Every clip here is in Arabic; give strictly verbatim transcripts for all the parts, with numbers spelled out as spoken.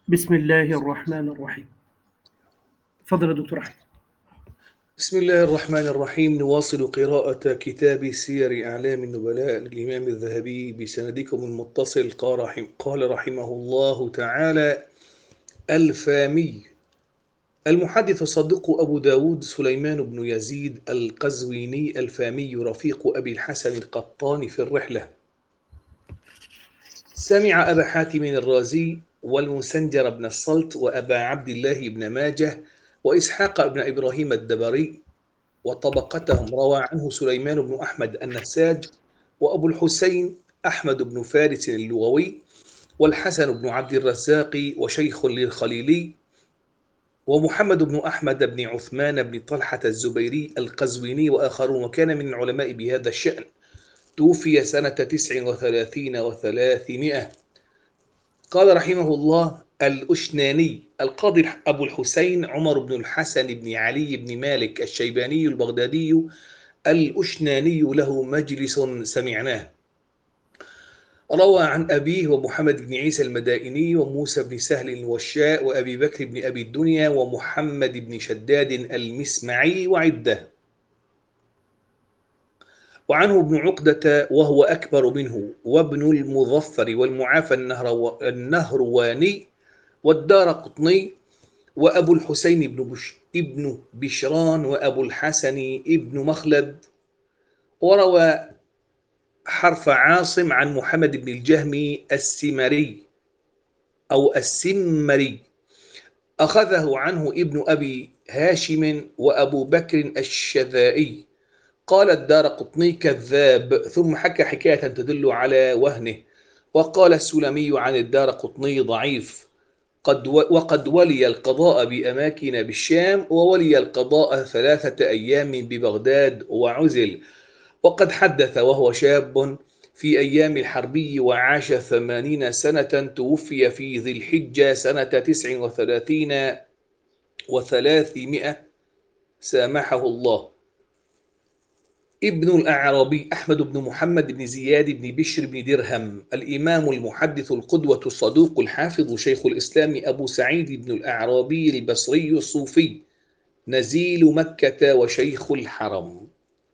بسم الله الرحمن الرحيم. تفضل يا دكتور أحمد. بسم الله الرحمن الرحيم. نواصل قراءة كتاب سير أعلام النبلاء للإمام الذهبي بسندكم المتصل. قال رحم قال رحمه الله تعالى: الفامي. المحدث الصديق أبو داود سليمان بن يزيد القزويني الفامي رفيق أبي الحسن القطان في الرحلة. سمع أبا حاتم الرازي والمسنجر بن الصلت وأبا عبد الله بن ماجه وإسحاق بن إبراهيم الدبري وطبقتهم. روى عنه سليمان بن أحمد النساج وأبو الحسين أحمد بن فارس اللغوي والحسن بن عبد الرزاق وشيخ للخليلي ومحمد بن أحمد بن عثمان بن طلحة الزبيري القزويني وآخرون، وكان من العلماء بهذا الشأن. توفي سنة تسع وثلاثين وثلاثمائة. قال رحمه الله: الأشناني القاضي أبو الحسين عمر بن الحسن بن علي بن مالك الشيباني البغدادي الأشناني له مجلس سمعناه. روى عن أبيه ومحمد بن عيسى المدائني وموسى بن سهل الوشاء وأبي بكر بن أبي الدنيا ومحمد بن شداد المسمعي وعدة. وعنه ابن عقدة وهو أكبر منه، وابن المظفر والمعافى النهرواني والدار قطني وأبو الحسين بن بش ابن بشران وأبو الحسن ابن مخلد. وروى حرف عاصم عن محمد بن الجهمي السمري أو السمري، أخذه عنه ابن أبي هاشم وأبو بكر الشذائي. قال الدار قطني كذاب، ثم حكى حكاية تدل على وهنه. وقال السلمي عن الدار قطني ضعيف، قد وقد ولي القضاء بأماكن بالشام، وولي القضاء ثلاثة أيام ببغداد وعزل. وقد حدث وهو شاب في أيام الحربي وعاش ثمانين سنة. توفي في ذي الحجة سنة تسع وثلاثين وثلاثمائة سامحه الله. ابن الأعرابي أحمد بن محمد بن زياد بن بشر بن درهم، الإمام المحدث القدوة الصدوق الحافظ شيخ الإسلام أبو سعيد بن الأعرابي البصري الصوفي، نزيل مكة وشيخ الحرم.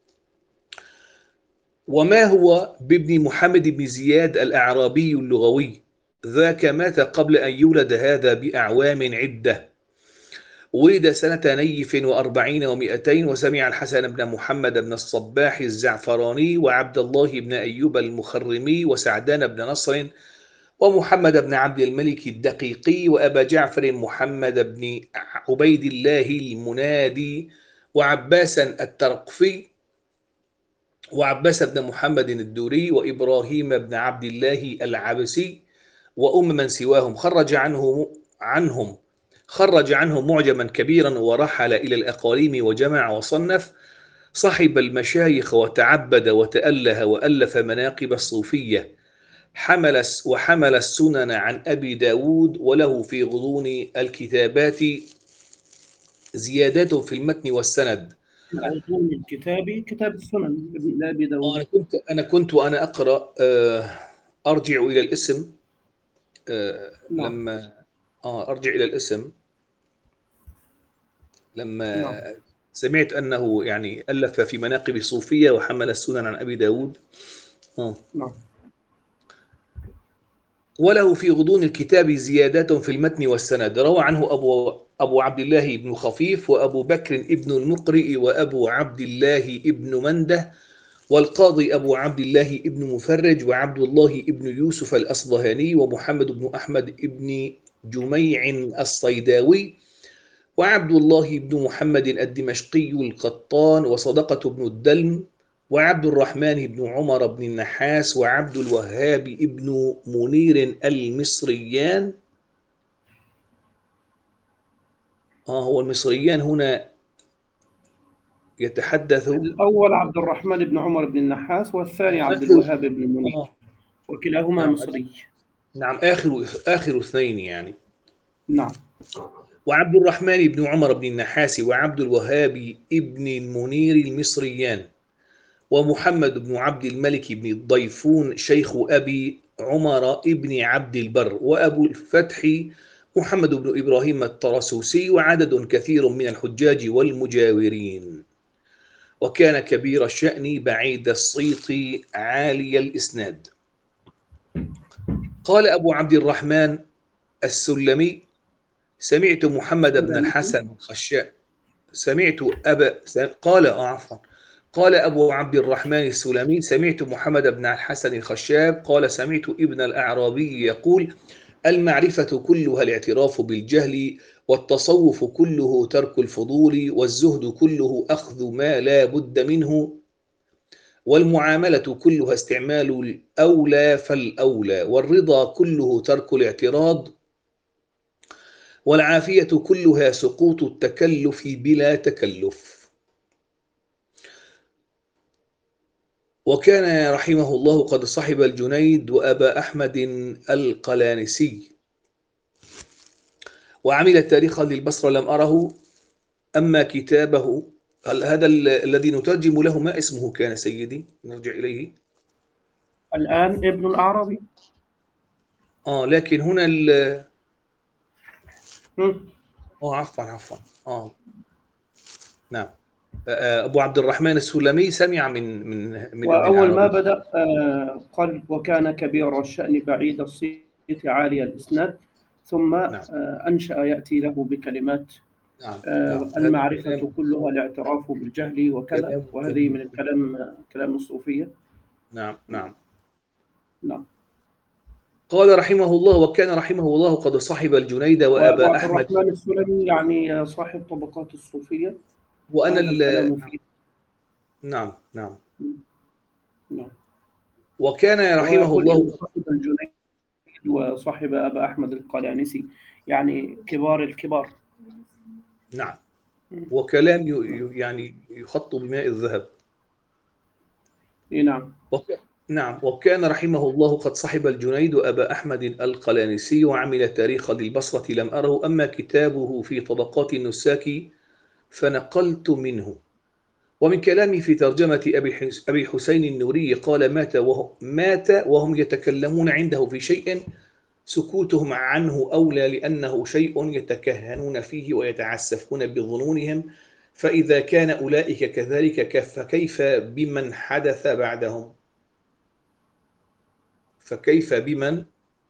وما هو بابن محمد بن زياد الأعرابي اللغوي، ذاك مات قبل أن يولد هذا بأعوام عدة. ولد سنة نيف وأربعين ومئتين، وسمع الحسن بن محمد بن الصباح الزعفراني وعبد الله بن أيوب المخرمي وسعدان بن نصر ومحمد بن عبد الملك الدقيقي وأبا جعفر محمد بن عبيد الله المنادي وعباسا الترقفي وعباس بن محمد الدوري وإبراهيم بن عبد الله العبسي وأم من سواهم. خرج عنه عنهم خرج عنهم معجما كبيرا، ورحل إلى الأقاليم وجمع وصنف. صحب المشايخ وتعبد وتأله وألف مناقب الصوفية. حمل وحمل السنن عن أبي داود، وله في غضون الكتابات زيادات في المتن والسند. غضون الكتاب كتاب السنن لأبي داود. أنا كنت أنا كنت وأنا أقرأ أرجع إلى الاسم نعم. لما أرجع إلى الاسم لما نعم. سمعت أنه يعني ألف في مناقب الصوفية وحمل السنن عن أبي داود. نعم. وله في غضون الكتاب زيادات في المتن والسند. روى عنه أبو أبو عبد الله بن خفيف وأبو بكر ابن المقرئ وأبو عبد الله ابن منده والقاضي أبو عبد الله ابن مفرج وعبد الله ابن يوسف الأصبهاني ومحمد بن أحمد ابن جميع الصيداوي وعبد الله بن محمد الدمشقي القطان وصدقة بن الدلم وعبد الرحمن بن عمر بن النحاس وعبد الوهاب ابن منير المصريان. آه هو المصريان هنا يتحدث. الأول عبد الرحمن بن عمر بن النحاس، والثاني عبد آخر الوهاب بن منير، آه وكلاهما نعم مصري. نعم آخر آخر اثنين يعني. نعم. وعبد الرحمن بن عمر بن النحاس وعبد الوهاب ابن المنير المصريان، ومحمد بن عبد الملك بن الضيفون شيخ أبي عمر ابن عبد البر، وأبو الفتح محمد بن إبراهيم الطرسوسي وعدد كثير من الحجاج والمجاورين. وكان كبير الشأن بعيد الصيت عالي الإسناد. قال أبو عبد الرحمن السلمي: سمعت محمد بن الحسن الخشاب سمعت أبا قال آه عفوا قال أبو عبد الرحمن السلمي: سمعت محمد بن الحسن الخشاب قال: سمعت ابن الأعرابي يقول: المعرفة كلها الاعتراف بالجهل، والتصوف كله ترك الفضول، والزهد كله أخذ ما لا بد منه، والمعاملة كلها استعمال الأولى فالأولى، والرضا كله ترك الاعتراض، والعافية كلها سقوط التكلف بلا تكلف. وكان رحمه الله قد صحب الجنيد وأبا أحمد القلانسي، وعمل تاريخا للبصرة لم أره. أما كتابه هذا الذي نترجم له ما اسمه كان سيدي؟ نرجع إليه الآن ابن الأعرابي. آه لكن هنا ال مم. آه عفوا عفوا آه نعم أبو عبد الرحمن السلمي سمع من من من ابن وأول ما العربي. بدأ آه، قال: وكان كبير الشأن بعيد الصيت عالي الإسناد، ثم نعم آه، أنشأ يأتي له بكلمات نعم نعم آه، هذا المعرفة كلام كلها الاعتراف بالجهل وكذا، كلام وهذه جميل. من الكلام كلام الصوفية. نعم نعم. نعم. قال رحمه الله: وكان رحمه الله قد صحب الجنيد وأبو وأبا عبد أحمد. الرحمن السلمي يعني صاحب طبقات الصوفية، وأنا وهذا ال... الكلام فيه. نعم نعم. نعم. وكان رحمه ويقول إن الله. صاحب الجنيد وصاحب أبا أحمد القلانسي يعني كبار الكبار. نعم. وكلام ي... نعم. ي- يعني يخط بماء الذهب. إيه نعم. وك... نعم. وكان رحمه الله قد صحب الجنيد وأبا أحمد القلانسي وعمل تاريخ للبصرة لم أره. أما كتابه في طبقات النساك فنقلت منه. ومن كلامي في ترجمة أبي حس- أبي حسين النوري قال: مات وهم, مات وهم يتكلمون عنده في شيء سكوتهم عنه أولى، لأنه شيء يتكهنون فيه ويتعسفون بظنونهم، فإذا كان أولئك كذلك كف- فكيف بمن حدث بعدهم فكيف بمن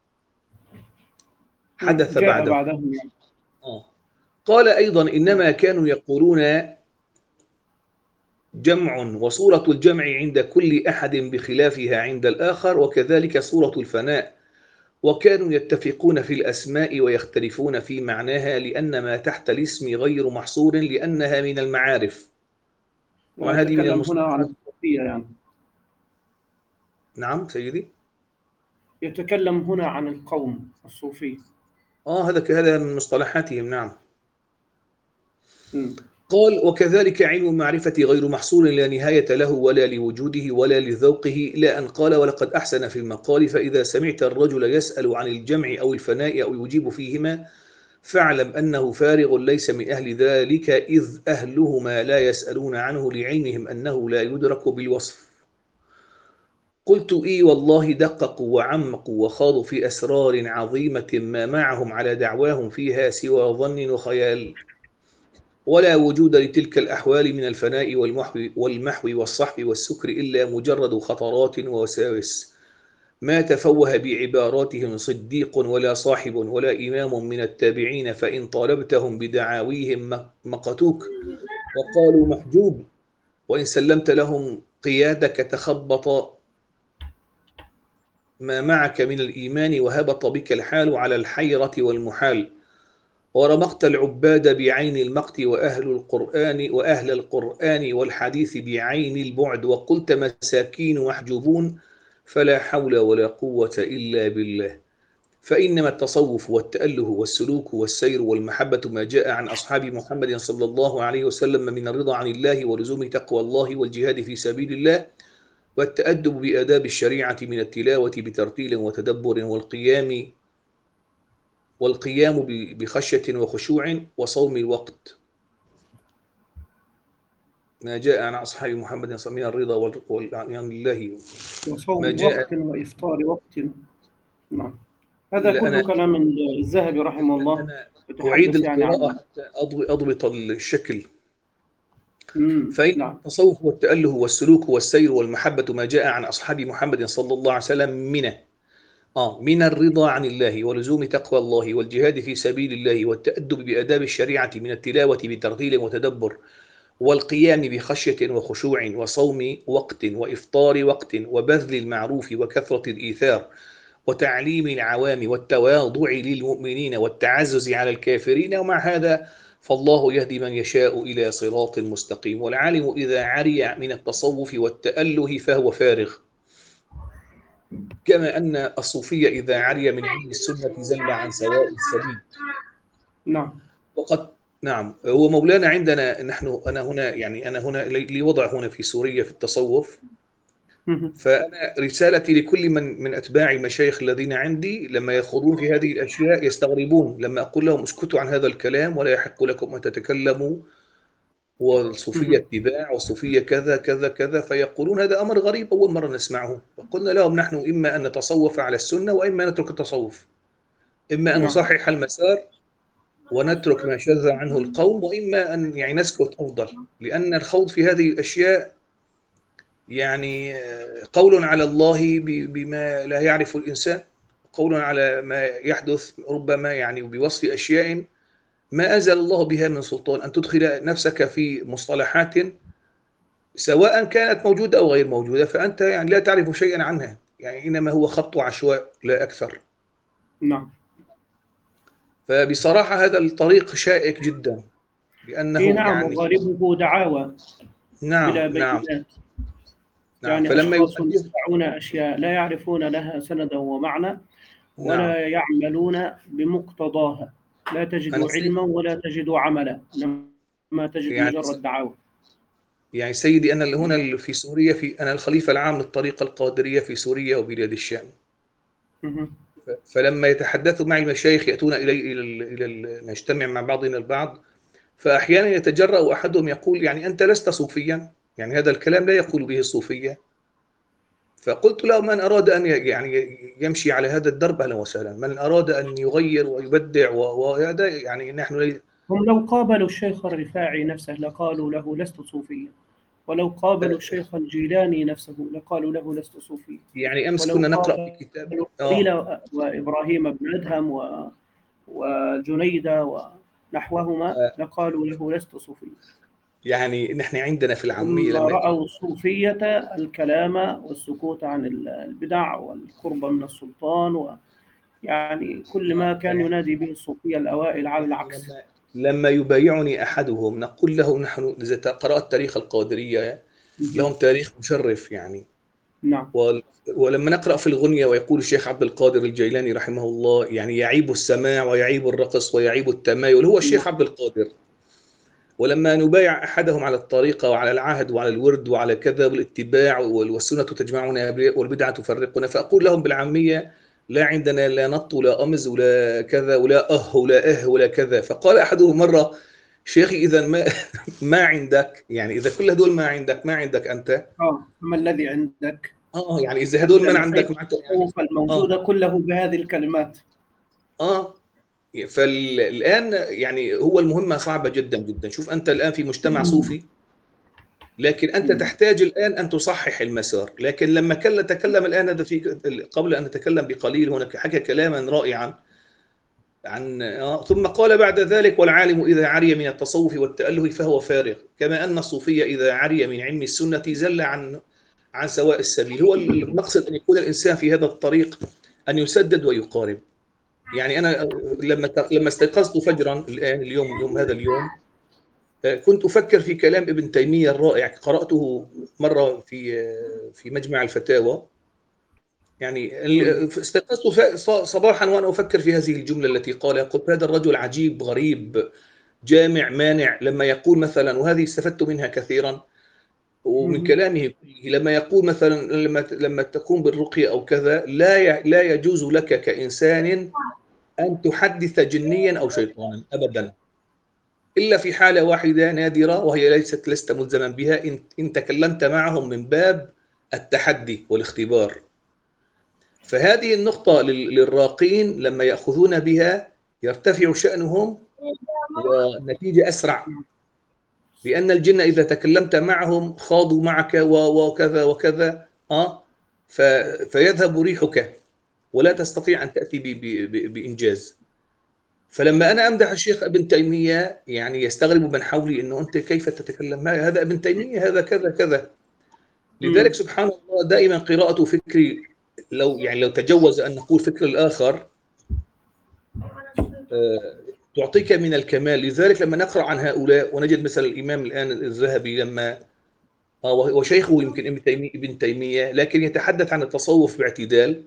حدث جاء بعدهم. بعدهم. آه. قال أيضا: نعم. إنما كانوا يقولون جمع، وصورة الجمع عند كل أحد بخلافها عند الآخر، وكذلك صورة الفناء. وكانوا يتفقون في الأسماء ويختلفون في معناها، لأن ما تحت الاسم غير محصور، لأنها من المعارف. وهذه من ويتكلم هنا عن المصطلحات. الصوفية يعني. نعم سيدي. يتكلم هنا عن القوم الصوفي. آه هذا هذا من مصطلحاتهم. نعم. مم. قال: وكذلك علم المعرفة غير محصور لا نهاية له ولا لوجوده ولا لذوقه، إلى أن قال: ولقد أحسن في المقال، فإذا سمعت الرجل يسأل عن الجمع أو الفناء أو يجيب فيهما فاعلم أنه فارغ ليس من أهل ذلك، إذ أهلهما لا يسألون عنه لعلمهم أنه لا يدرك بالوصف. قلت: إي والله دققوا وعمقوا وخاضوا في أسرار عظيمة ما معهم على دعواهم فيها سوى ظن وخيال، ولا وجود لتلك الأحوال من الفناء والمحو والمحو والصحو والسكر إلا مجرد خطرات ووساوس، ما تفوه بعباراتهم صديق ولا صاحب ولا إمام من التابعين، فإن طالبتهم بدعاويهم مقتوك وقالوا محجوب، وإن سلمت لهم قيادك تخبط ما معك من الإيمان، وهبط بك الحال على الحيرة والمحال، ورمقت العباد بعين المقت وأهل القرآن وأهل القرآن والحديث بعين البعد، وقلت مساكين محجوبون، فلا حول ولا قوة إلا بالله. فإنما التصوف والتأله والسلوك والسير والمحبة ما جاء عن أصحاب محمد صلى الله عليه وسلم من الرضا عن الله ولزوم تقوى الله والجهاد في سبيل الله، والتأدب بآداب الشريعة من التلاوة بترتيل وتدبر، والقيام والقيام بخشية وخشوع، وصوم الوقت، ما جاء عن أصحاب محمد صلى الله عليه وسلم من الرضا وال- عن الله، ما وصوم جاء وقت وإفطار وقت. نعم. هذا لا كله أنا كلام الذهبي رحمه الله، أنا أعيد يتحدث يعني القراءة عن. حتى أضبط أضبط الشكل. مم. فإن نعم. التصوف والتأله والسلوك والسير والمحبة ما جاء عن أصحاب محمد صلى الله عليه وسلم من آه من الرضا عن الله ولزوم تقوى الله والجهاد في سبيل الله والتأدب بآداب الشريعة من التلاوة بترتيل وتدبر والقيام بخشية وخشوع وصوم وقت وإفطار وقت وبذل المعروف وكثرة الإيثار وتعليم العوام والتواضع للمؤمنين والتعزز على الكافرين. ومع هذا فالله يهدي من يشاء إلى صراط مستقيم. والعالم إذا عري من التصوف والتأله فهو فارغ، كما أن الصوفية إذا عري من علم السنة زل عن سواء السبيل. نعم. وقد نعم هو مولانا عندنا نحن أنا هنا يعني أنا هنا لي وضع هنا في سوريا في التصوف. مم. فأنا رسالتي لكل من من أتباع المشايخ الذين عندي لما يخوضون في هذه الأشياء يستغربون لما أقول لهم اسكتوا عن هذا الكلام ولا يحق لكم أن تتكلموا، والصوفية مم. اتباع والصوفية كذا كذا كذا، فيقولون هذا أمر غريب أول مرة نسمعه. فقلنا لهم نحن إما أن نتصوف على السنة وإما نترك التصوف، إما أن نعم. نصحح المسار ونترك ما شذ عنه القوم، وإما أن يعني نسكت أفضل، لأن الخوض في هذه الأشياء يعني قول على الله بما لا يعرف الإنسان، قول على ما يحدث ربما يعني بوصف أشياء ما أنزل الله بها من سلطان، أن تدخل نفسك في مصطلحات سواء كانت موجودة أو غير موجودة فأنت يعني لا تعرف شيئا عنها، يعني إنما هو خط عشواء لا أكثر. نعم. فبصراحة هذا الطريق شائك جدا، إيه لأنه نعم، يعني وغالبه دعاوى نعم بلا نعم بينات. نعم يعني فلما أشخاص يحدث يدعون أشياء لا يعرفون لها سندا ومعنى نعم. ولا يعملون بمقتضاها، لا تجد أنا علما ولا تجد عملا، إنما تجد يعني مجرد دعاوى. يعني سيدي أنا اللي هنا في سوريا، في أنا الخليفة العام للطريقة القادرية في سوريا وبلاد الشام. مهم. فلما يتحدثوا معي المشايخ يأتون إلي إلى ال- إلى ال- نجتمع مع بعضنا البعض، فأحيانا يتجرأ أحدهم يقول يعني أنت لست صوفيا، يعني هذا الكلام لا يقول به الصوفية. فقلت له من أراد أن ي- يعني يمشي على هذا الدرب أهلا وسهلا، من أراد أن يغير ويبدع و- وهذا يعني نحن لي- هم لو قابلوا الشيخ الرفاعي نفسه لقالوا له لست صوفيا، ولو قابلوا الشيخ الجيلاني نفسه لقالوا له لست صوفيا، يعني أمس ولو كنا نقرأ في قابلوا كتاب قيل آه وإبراهيم بن أدهم و- وجنيدة ونحوهما آه، لقالوا له لست صوفيا. يعني نحن عندنا في العامية هم لما يكون رأوا الصوفية الكلام والسكوت عن البدع والقرب من السلطان، ويعني كل ما كان يعني ينادي به الصوفية الأوائل على يعني العكس. لما لما يبايعني أحدهم نقول له نحن إذا قرأت تاريخ القادرية لهم تاريخ مشرف يعني. نعم. ول- ولما نقرأ في الغنية ويقول الشيخ عبد القادر الجيلاني رحمه الله يعني يعيب السماع ويعيب الرقص ويعيب التمايل، هو الشيخ عبد القادر. ولما نبايع أحدهم على الطريقة وعلى العهد وعلى الورد وعلى كذا والاتباع والسنة تجمعنا والبدعة تفرقنا، فأقول لهم بالعامية لا عندنا لا نط ولا أمز ولا كذا ولا أه ولا أه ولا كذا. فقال أحدهم مرة شيخي إذا ما ما عندك، يعني إذا كل هدول ما عندك ما عندك أنت. آه ما الذي عندك؟ اه يعني اذا هدول أنت ما نفيت عندك معناته يعني التصوف الموجود اه كله بهذه الكلمات. اه فالان يعني هو المهمه صعبه جدا جدا. شوف انت الان في مجتمع صوفي، لكن انت تحتاج الان ان تصحح المسار. لكن لما كان تكلم الان هذا في قبل ان نتكلم بقليل هناك حكى كلاما رائعا عن آه ثم قال بعد ذلك والعالم اذا عري من التصوف والتاله فهو فارغ، كما ان الصوفيه اذا عري من علم السنه زل عن عن سواء السبيل. هو المقصد ان يكون الانسان في هذا الطريق ان يسدد ويقارب. يعني انا لما لما استيقظت فجرا الان اليوم يوم هذا اليوم كنت افكر في كلام ابن تيميه الرائع، قراته مره في في مجمع الفتاوى. يعني استيقظت صباحا وانا افكر في هذه الجمله التي قالها، قلت هذا الرجل عجيب غريب جامع مانع لما يقول مثلا، وهذه استفدت منها كثيرا ومن كلامه كله، لما يقول مثلا لما لما تقوم بالرقيه او كذا لا لا يجوز لك كانسان أن تحدث جنيا أو شيطانا أبدا، إلا في حالة واحدة نادرة وهي ليست لست ملزما بها، إن, إن تكلمت معهم من باب التحدي والاختبار. فهذه النقطة للراقين لما يأخذون بها يرتفع شأنهم والنتيجة أسرع، لأن الجن إذا تكلمت معهم خاضوا معك وكذا وكذا آه فيذهب ريحك ولا تستطيع أن تأتي بإنجاز. فلما أنا أمدح الشيخ ابن تيمية يعني يستغرب من حولي إنه أنت كيف تتكلم معي، هذا ابن تيمية هذا كذا كذا. لذلك سبحان الله دائما قراءة فكري لو يعني لو تجوز أن نقول فكر الآخر تعطيك من الكمال. لذلك لما نقرأ عن هؤلاء ونجد مثلا الإمام الآن الذهبي لما وشيخه يمكن ابن تيمية, ابن تيمية لكن يتحدث عن التصوف باعتدال.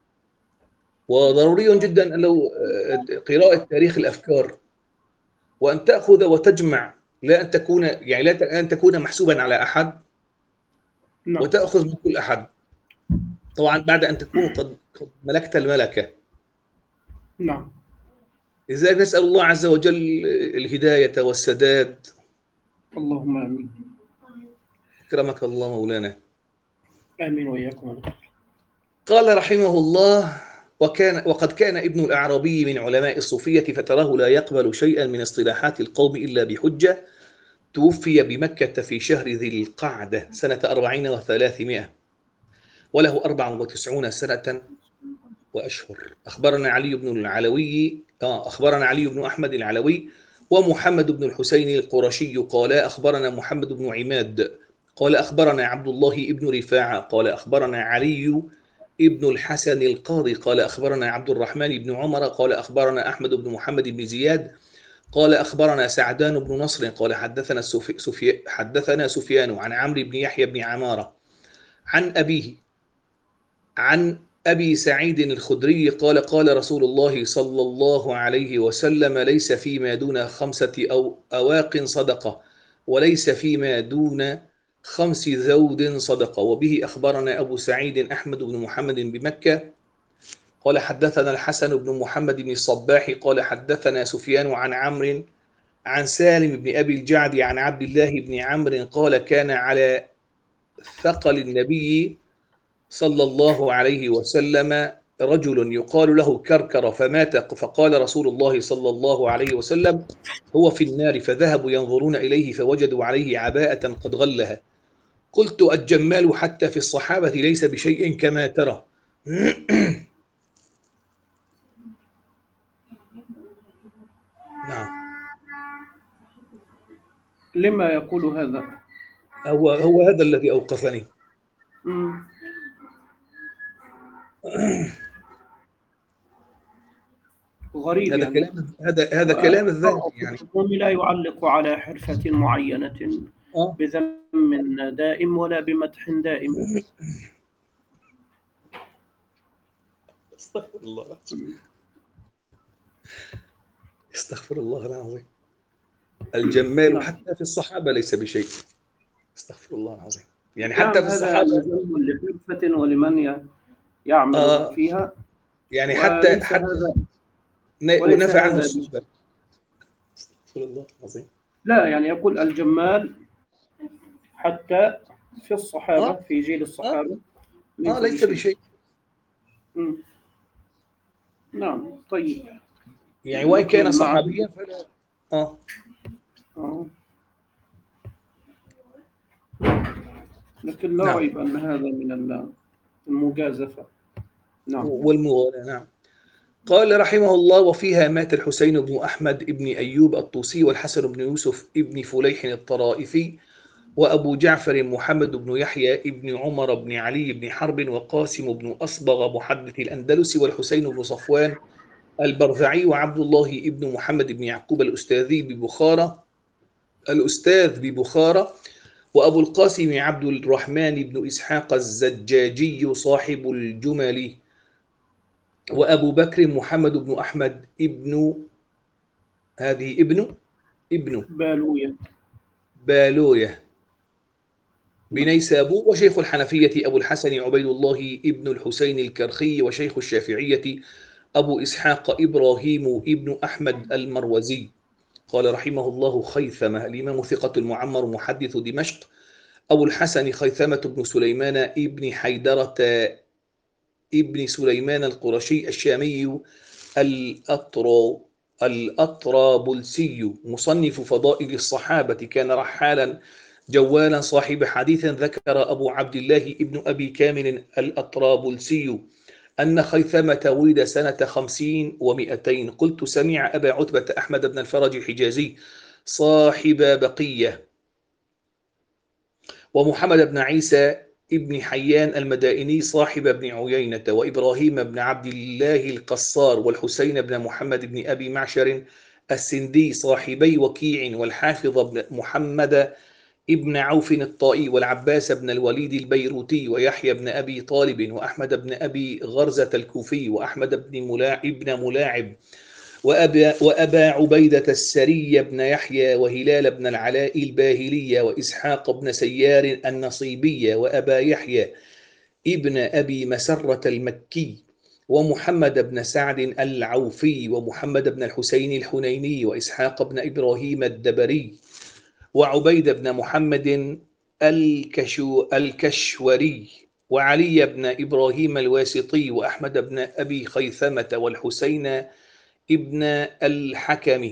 وضروري جدا أن لو قراءة تاريخ الأفكار وأن تأخذ وتجمع، لا أن تكون يعني لا أن تكون محسوبا على أحد نعم. وتأخذ من كل أحد طبعا بعد أن تكون قد ملكت الملكة. نعم. لذلك نسأل الله عز وجل الهداية والسداد. اللهم آمين. أكرمك الله مولانا. آمين وإياكم. قال رحمه الله: وكان وقد كان ابن الأعرابي من علماء الصوفية فتراه لا يقبل شيئا من اصطلاحات القوم إلا بحجة. توفي بمكة في شهر ذي القعدة سنة أربعين وثلاثمائة وله أربع وتسعون سنة وأشهر. أخبرنا علي بن العلوي أخبرنا علي بن أحمد العلوي ومحمد بن الحسين القرشي قال أخبرنا محمد بن عماد قال أخبرنا عبد الله بن رفاعة قال أخبرنا علي ابن الحسن القاضي قال أخبرنا عبد الرحمن بن عمر قال أخبرنا أحمد بن محمد بن زياد قال أخبرنا سعدان بن نصر قال حدثنا سفي... حدثنا سفيان عن عمرو بن يحيى بن عمارة عن أبيه عن أبي سعيد الخدري قال قال رسول الله صلى الله عليه وسلم: ليس فيما دون خمسة أو أواق صدقة وليس فيما دون خمس ذود صدقة. وبه أخبرنا أبو سعيد أحمد بن محمد بمكة قال حدثنا الحسن بن محمد بن الصباح قال حدثنا سفيان عن عمرو عن سالم بن أبي الجعد عن عبد الله بن عمرو قال كان على ثقل النبي صلى الله عليه وسلم رجل يقال له كركر فمات فقال رسول الله صلى الله عليه وسلم: هو في النار. فذهبوا ينظرون إليه فوجدوا عليه عباءة قد غلها. قلت: الجمال حتى في الصحابة ليس بشيء كما ترى. نعم. لما يقول هذا؟ هو هو هذا الذي أوقفني. مم. غريب هذا يعني. كلام هذا هذا كلام الذهبي يعني. لا يعلق على حرفة معينة أه؟ بذم دائم ولا بمدح دائم. استغفر الله استغفر الله العظيم. الجمال حتى في الصحابة ليس بشيء. استغفر الله العظيم. يعني حتى في الصحابة لحرفة ولمن يعمل آه فيها يعني حتى حتى ونفع عنه الصحبة. استغفر الله العظيم. لا يعني يقول الجمال حتى في الصحابة آه؟ في جيل الصحابة آه, آه ليس بشيء. مم. نعم. طيب يعني وإن كان صحابيا فلا آه. آه. لكن لا نعم. ريب أن هذا من المجازفة. نعم. والمغالاة. نعم. قال رحمه الله: وفيها مات الحسين بن أحمد بن أيوب الطوسي والحسن بن يوسف بن فليح الطرائفي وأبو جعفر محمد بن يحيى بن عمر بن علي بن حرب وقاسم بن أصبغ محدث الأندلس والحسين بن صفوان البرزعي وعبد الله بن محمد بن يعقوب الأستاذي ببخارى الأستاذ ببخارى وأبو القاسم عبد الرحمن بن إسحاق الزجاجي صاحب الجمل وأبو بكر محمد بن أحمد ابن هذه ابن ابن بالوية بالوية بنيسابور وشيخ الحنفية أبو الحسن عبيد الله ابن الحسين الكرخي وشيخ الشافعية أبو إسحاق إبراهيم ابن أحمد المروزي. قال رحمه الله: خيثمة الإمام ثقة المعمر محدث دمشق أبو الحسن خيثمة بن سليمان ابن حيدرة ابن سليمان القرشي الشامي الأطرو الأطرابلسي مصنف فضائل الصحابة، كان رحالا جوالا صاحب حديث. ذكر أبو عبد الله ابن أبي كامل الأطرابلسي أن خيثمة ولد سنة خمسين ومئتين. قلت سمع أبا عتبة أحمد بن الفرج الحجازي صاحب بقية، ومحمد بن عيسى ابن حيان المدائني صاحب ابن عيينة، وإبراهيم بن عبد الله القصار، والحسين بن محمد بن أبي معشر السندي صاحبي وكيع، والحافظ بن محمد ابن عوف الطائي، والعباس بن الوليد البيروتي، ويحيى بن أبي طالب، وأحمد بن أبي غرزة الكوفي، وأحمد بن ملاعب, ابن ملاعب وأبا, وأبا عبيدة السري بن يحيى، وهلال بن العلاء الباهلية، وإسحاق بن سيار النصيبية، وأبا يحيى ابن أبي مسرة المكي، ومحمد بن سعد العوفي، ومحمد بن الحسين الحنيني، وإسحاق بن إبراهيم الدبري، وعبيد بن محمد الكشو الكشوري، وعلي بن إبراهيم الواسطي، وأحمد بن أبي خيثمة، والحسين ابن الحكم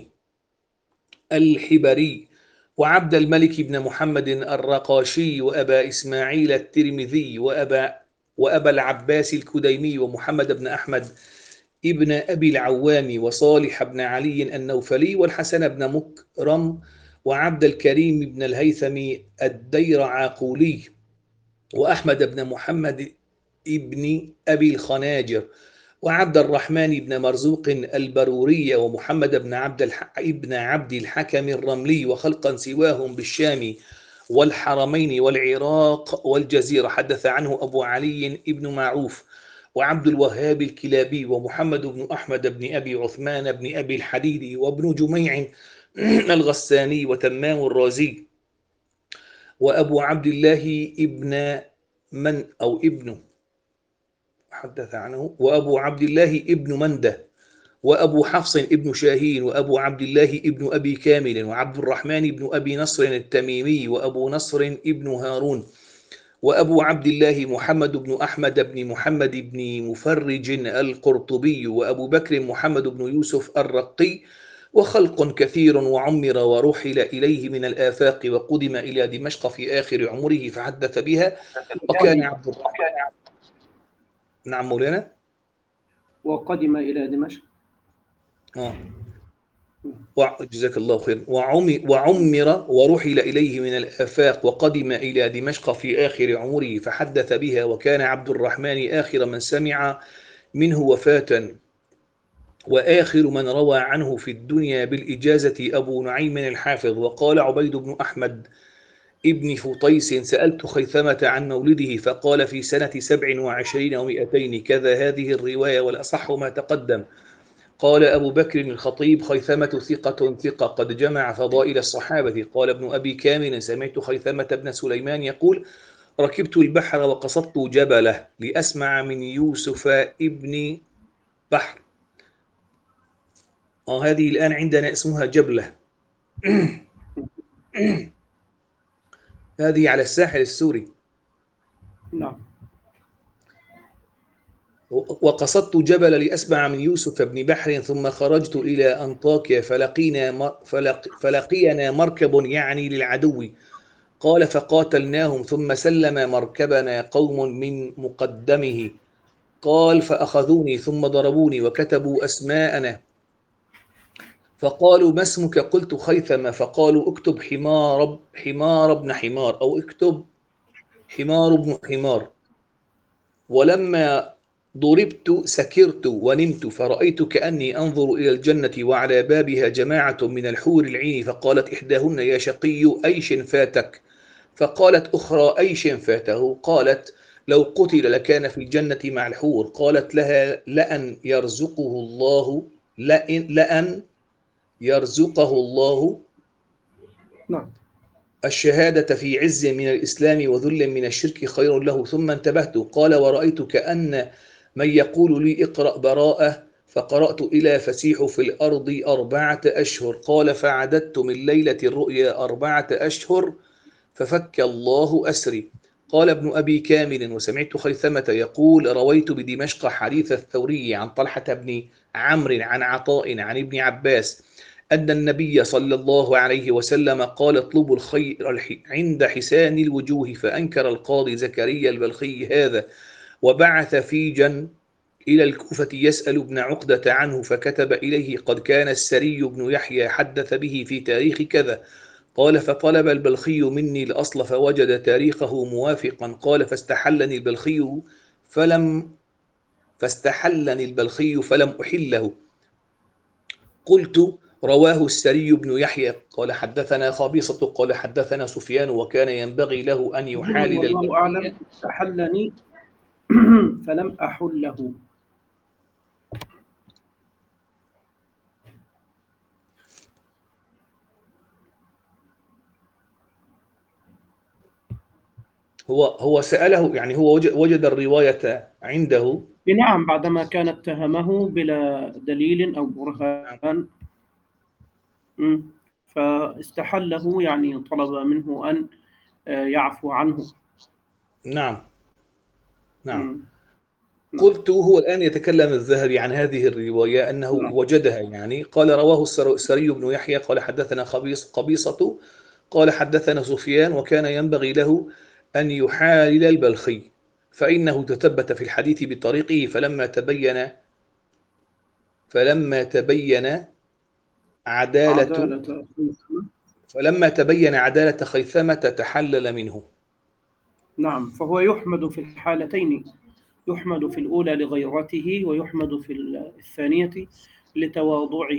الحبري، وعبد الملك بن محمد الرقاشي، وأبا إسماعيل الترمذي، وأبا, وأبا العباس الكديمي، ومحمد بن أحمد ابن أبي العوام، وصالح بن علي النوفلي، والحسن بن مكرم، وعبد الكريم بن الهيثم الديرعاقولي، وأحمد بن محمد ابن أبي الخناجر، وعبد الرحمن بن مرزوق البروري، ومحمد بن عبد الح... ابن عبد الحكم الرملي، وخلقا سواهم بالشام والحرمين والعراق والجزيرة. حدث عنه أبو علي ابن معروف، وعبد الوهاب الكلابي، ومحمد بن أحمد بن أبي عثمان بن أبي الحديد، وابن جميع الغساني، وتمام الرازي، وأبو عبد الله ابن من أو ابنه حدث عنه، وأبو عبد الله ابن منده، وأبو حفص ابن شاهين، وأبو عبد الله ابن أبي كامل، وعبد الرحمن ابن أبي نصر التميمي، وأبو نصر ابن هارون، وأبو عبد الله محمد بن أحمد بن محمد بن مفرج القرطبي، وأبو بكر محمد بن يوسف الرقي، وخلق كثير، وعمر ورحل إليه من الآفاق، وقدم إلى دمشق في آخر عمره فحدث بها. وكان عبد الرحمن نعم مولانا. وقدم إلى دمشق. آه. جزاك الله خير. وعمر ورحل إليه من الآفاق، وقدم إلى دمشق في آخر عمره فحدث بها. وكان عبد الرحمن آخر من سمع منه وفاة، وآخر من روى عنه في الدنيا بالإجازة أبو نعيم الحافظ. وقال عبيد بن أحمد ابن فطيس: سألت خيثمة عن مولده فقال في سنة سبع وعشرين ومئتين كذا هذه الرواية، والأصح ما تقدم. قال أبو بكر الخطيب: خيثمة ثقة ثقة قد جمع فضائل الصحابة. قال ابن أبي كامل: سمعت خيثمة بن سليمان يقول: ركبت البحر وقصدت جبله لأسمع من يوسف ابن بحر. آه هذه الآن عندنا اسمها جبلة. هذه على الساحل السوري. نعم. وقصدت جبل لأسمع من يوسف بن بحر، ثم خرجت إلى أنطاكيا فلقينا, فلق فلقينا مركب يعني للعدو. قال: فقاتلناهم، ثم سلم مركبنا قوم من مقدمه. قال: فأخذوني ثم ضربوني وكتبوا أسماءنا، فقالوا: ما اسمك؟ قلت: خيثمة. فقالوا: اكتب حمار حمار ابن حمار، أو اكتب حمار ابن حمار. ولما ضربت سكرت ونمت، فرأيت كأني أنظر إلى الجنة وعلى بابها جماعة من الحور العين، فقالت إحداهن: يا شقي أيش فاتك؟ فقالت أخرى: أيش فاته؟ قالت: لو قتل لكان في الجنة مع الحور. قالت لها: لأن يرزقه الله لأن, لأن يرزقه الله نعم. الشهادة في عز من الإسلام وذل من الشرك خير له. ثم انتبهت. قال: ورأيت كأن من يقول لي: اقرأ براءة، فقرأت إلى فسيح في الأرض أربعة أشهر. قال: فعددت من ليلة الرؤيا أربعة أشهر ففك الله أسري. قال ابن أبي كامل: وسمعت خيثمة يقول: رويت بدمشق حديث الثوري عن طلحة بن عمرو عن عطاء عن ابن عباس أن النبي صلى الله عليه وسلم قال: اطلبوا الخير عند حسان الوجوه. فأنكر القاضي زكريا البلخي هذا، وبعث فيجا إلى الكوفة يسأل ابن عقدة عنه، فكتب إليه: قد كان السري بن يحيى حدث به في تاريخ كذا. قال: فطلب البلخي مني الأصل فوجد تاريخه موافقا. قال: فاستحلني البلخي فلم فاستحلني البلخي فلم أحله. قلت: رواه السري بن يحيى. قال: حدثنا خبيصة قال: حدثنا سفيان، وكان ينبغي له أن أظن يحالل والله البلخي. أعلم استحلني فلم أحله. هو هو سأله، يعني هو وجد, وجد الرواية عنده. نعم، بعدما كان اتهمه بلا دليل أو برهان، م، فاستحله، يعني طلب منه أن آه، يعفو عنه. نعم نعم. م، نعم قلت: هو الآن يتكلم الذهبي عن هذه الرواية أنه نعم وجدها، يعني قال: رواه السر- السري بن يحيى قال: حدثنا خبيص قبيصة قال: حدثنا سفيان، وكان ينبغي له أن يحالل البلخي، فإنه تثبت في الحديث بطريقه، فلما تبين فلما تبين عدالة عدالة. فلما تبين عدالة خيثمة تحلل منه. نعم، فهو يحمد في الحالتين، يحمد في الأولى لغيرته، ويحمد في الثانية لتواضعه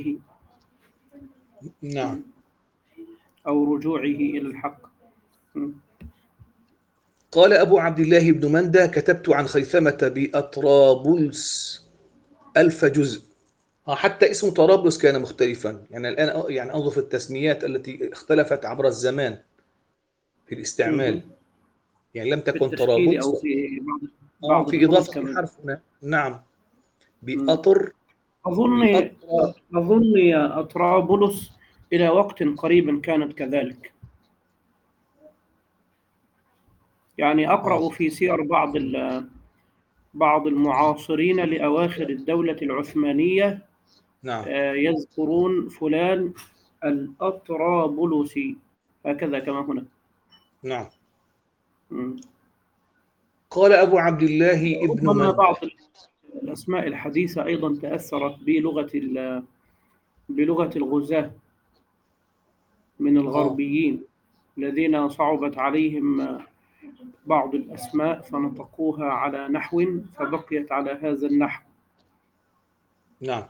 نعم. أو رجوعه إلى الحق. م. قال أبو عبد الله بن مندى: كتبت عن خيثمة بأطرابلس ألف جزء. آه، حتى اسم طرابلس كان مختلفا، يعني الآن يعني أنظر في التسميات التي اختلفت عبر الزمان في م. الاستعمال، يعني لم في تكن التشكيل أو طرابلس. في بعض آه، بعض في الحروف إضافة كمان. حرف هنا. نعم. م. بأطر أظن بأطر أظن يا أطرابلس إلى وقت قريب كانت كذلك، يعني آه. أقرأ في سير بعض ال- بعض المعاصرين لأواخر الدولة العثمانية نعم آه، يذكرون فلان الأطرابلسي، هكذا كما هنا. نعم. م. قال أبو عبد الله ابن ربما مندى. بعض الأسماء الحديثة أيضا تأثرت بلغة ال- بلغة الغزاة من آه. الغربيين الذين صعبت عليهم بعض الأسماء فنطقوها على نحو فبقيت على هذا النحو. نعم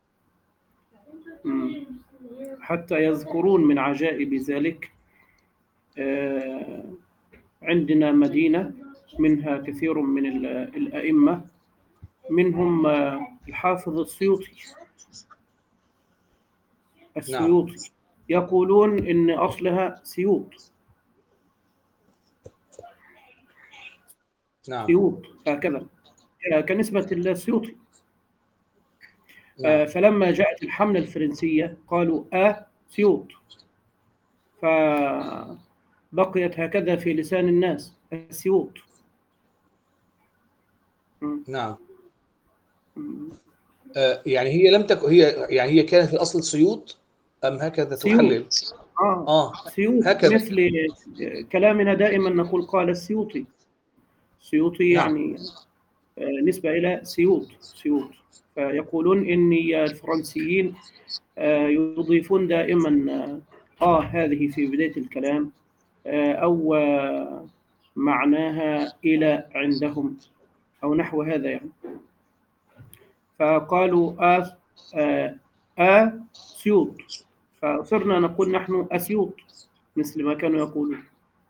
م. حتى يذكرون من عجائب ذلك، آه، عندنا مدينة منها كثير من ال- الأئمة، منهم آه، الحافظ السيوطي نعم السيوطي يقولون إن أصلها سيوط، نعم سيوط هكذا كنسبة السيوطي. نعم آه، فلما جاءت الحملة الفرنسية قالوا آ سيوط، فبقيت هكذا في لسان الناس السيوط. م. نعم. م. آه، يعني هي لم تكن هي يعني هي كانت في الأصل سيوط أم هكذا سيوط، تحلل؟ آه آه، سيوط، هكذا. مثل كلامنا دائما نقول قال السيوطي. سيوطي نعم يعني آه، نسبة إلى سيوط سيوط. فيقولون إن الفرنسيين آه، يضيفون دائما آه آه هذه في بداية الكلام، آه، أو آه، معناها إلى عندهم أو نحو هذا يعني. فقالوا آ آه آ سيوط، فصرنا نقول نحن أسيوط مثل ما كانوا يقولون.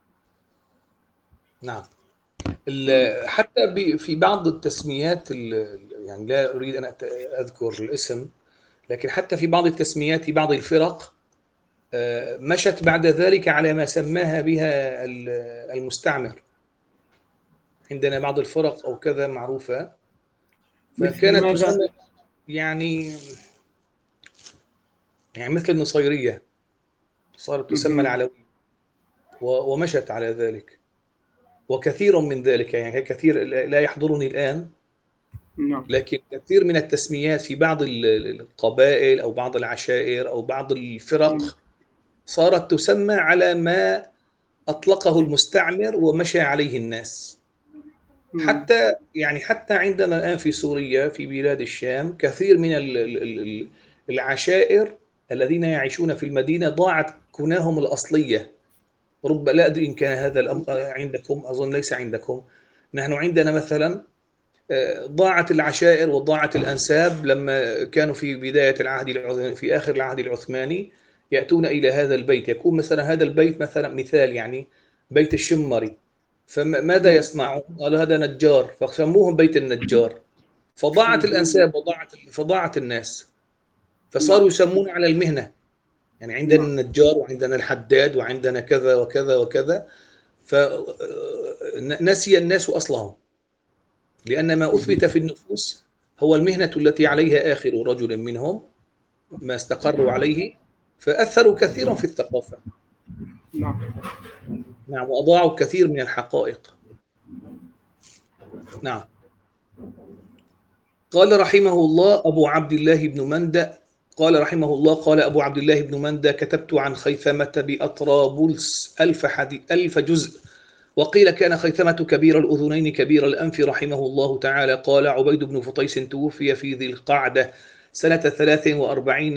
نعم. م. ال- حتى ب- في بعض التسميات، ال- يعني لا أريد أن أت- أذكر الاسم، لكن حتى في بعض التسميات في بعض الفرق آه، مشت بعد ذلك على ما سماها بها ال- المستعمر. عندنا بعض الفرق أو كذا معروفة، مثل فكانت ماذا؟ تسمى يعني يعني مثل النصيرية صارت تسمى مهم. العلوية، و- ومشت على ذلك، وكثير من ذلك، يعني كثير لا يحضرني الآن، نعم. لكن كثير من التسميات في بعض القبائل أو بعض العشائر أو بعض الفرق صارت تسمى على ما أطلقه المستعمر ومشى عليه الناس. حتى يعني حتى عندنا الآن في سوريا في بلاد الشام كثير من العشائر الذين يعيشون في المدينة ضاعت كناهم الأصلية. رب لا أدري إن كان هذا الأمر عندكم، أظن ليس عندكم. نحن عندنا مثلا ضاعت العشائر وضاعت الأنساب لما كانوا في بداية العهد في آخر العهد العثماني يأتون إلى هذا البيت، يكون مثلا هذا البيت مثلا مثال يعني بيت الشمري، فماذا يصنعون؟ قالوا هذا نجار، فسموهم بيت النجار، فضاعت الأنساب وضاعت فضاعت الناس، فصاروا يسمون على المهنة، يعني عندنا النجار وعندنا الحداد وعندنا كذا وكذا وكذا، فنسي الناس أصلهم، لأن ما أثبت في النفوس هو المهنة التي عليها آخر رجل منهم ما استقروا عليه، فأثروا كثيرا في الثقافة. نعم. نعم، وأضاعوا كثير من الحقائق. نعم. قال رحمه الله أبو عبد الله بن مندى قال رحمه الله قال أبو عبد الله بن مندى: كتبت عن خيثمة بأطرابلس ألف, ألف جزء، وقيل كان خيثمة كبير الأذنين كبير الأنف رحمه الله تعالى. قال عبيد بن فطيس: توفي في ذي القعدة سنة ثلاث وأربعين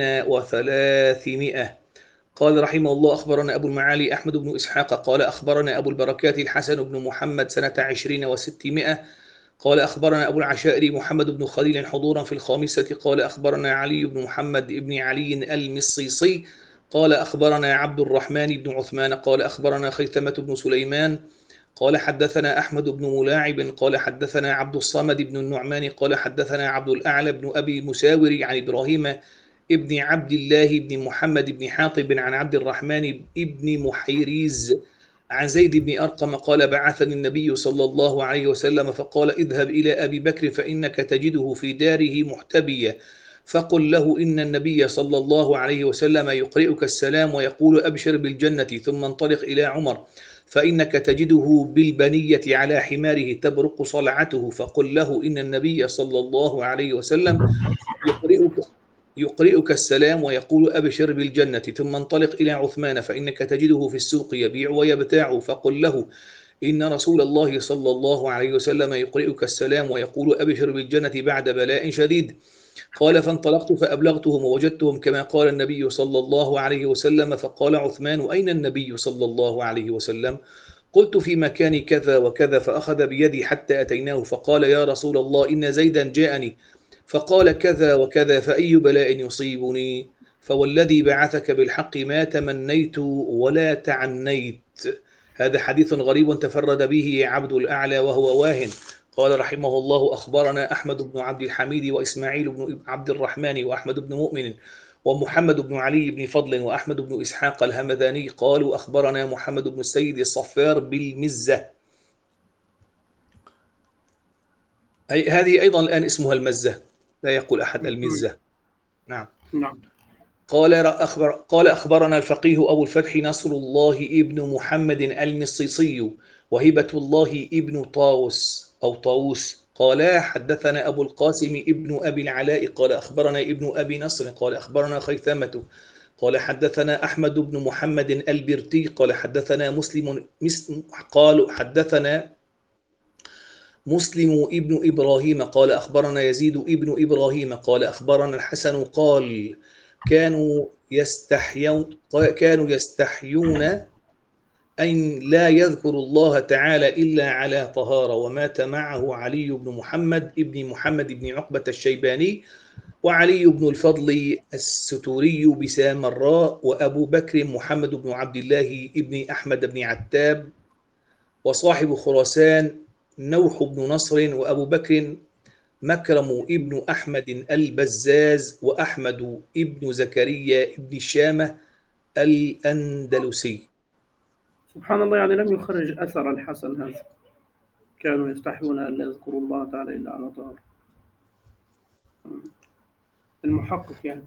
وثلاثمائة. قال رحمه الله: أخبرنا أبو المعالي أحمد بن إسحاق قال أخبرنا أبو البركات الحسن بن محمد سنة عشرين وستمائة. قال أخبرنا أبو العشائري محمد بن خليل حضورا في الخامسة. قال أخبرنا علي بن محمد بن علي المصيصي قال أخبرنا عبد الرحمن بن عثمان قال أخبرنا خيثمة بن سليمان قال حدثنا أحمد بن ملاعب قال حدثنا عبد الصمد بن النعمان قال حدثنا عبد الأعلى بن أبي مساور عن إبراهيم ابن عبد الله بن محمد بن حاطب عن عبد الرحمن بن محيريز عن زيد بن أرقم قال: بعثني النبي صلى الله عليه وسلم فقال: اذهب إلى أبي بكر فإنك تجده في داره محتبيا، فقل له إن النبي صلى الله عليه وسلم يقرئك السلام ويقول: أبشر بالجنة، ثم انطلق إلى عمر فإنك تجده بالبنية على حماره تبرق صلعته، فقل له إن النبي صلى الله عليه وسلم يقرئك يقرئك السلام ويقول: أبشر بالجنة، ثم انطلق إلى عثمان فإنك تجده في السوق يبيع ويبتاع، فقل له إن رسول الله صلى الله عليه وسلم يقرئك السلام ويقول: أبشر بالجنة بعد بلاء شديد. قال: فانطلقت فأبلغتهم ووجدتهم كما قال النبي صلى الله عليه وسلم. فقال عثمان: أين النبي صلى الله عليه وسلم؟ قلت: في مكان كذا وكذا، فأخذ بيدي حتى أتيناه، فقال: يا رسول الله إن زيدا جاءني فقال كذا وكذا، فأي بلاء يصيبني؟ فوالذي بعثك بالحق ما تمنيت ولا تعنيت. هذا حديث غريب تفرد به عبد الأعلى وهو واهن. قال رحمه الله: أخبرنا أحمد بن عبد الحميد وإسماعيل بن عبد الرحمن وأحمد بن مؤمن ومحمد بن علي بن فضل وأحمد بن إسحاق الهمذاني قالوا: أخبرنا محمد بن السيد الصفار بالمزة. أي هذه أيضا الآن اسمها المزة، لا يقول أحد المزة. نعم. نعم. قال أخبر قال أخبرنا الفقيه أبو الفتح نصر الله ابن محمد المصيصي وهبة الله ابن طاووس أو طاووس قال حدثنا أبو القاسم ابن أبي العلاء قال أخبرنا ابن أبي نصر قال أخبرنا خيثمة قال حدثنا أحمد بن محمد البرتي قال حدثنا مسلم قال حدثنا مسلم ابن إبراهيم قال أخبرنا يزيد ابن إبراهيم قال أخبرنا الحسن قال كانوا يستحيون كانوا يستحيون أن لا يذكر الله تعالى إلا على طهارة. ومات معه علي بن محمد ابن محمد بن عقبة الشيباني وعلي بن الفضل الستوري بسامراء وأبو بكر محمد بن عبد الله ابن أحمد بن عتاب وصاحب خراسان نوح بن نصر وأبو بكر مكرم ابن أحمد البزاز وأحمد ابن زكريا ابن الشامة الأندلسي. سبحان الله، يعني لم يخرج أثر الحسن هذا، كانوا يستحيون أن لا يذكروا الله تعالى إلا على طهارة. المحقق يعني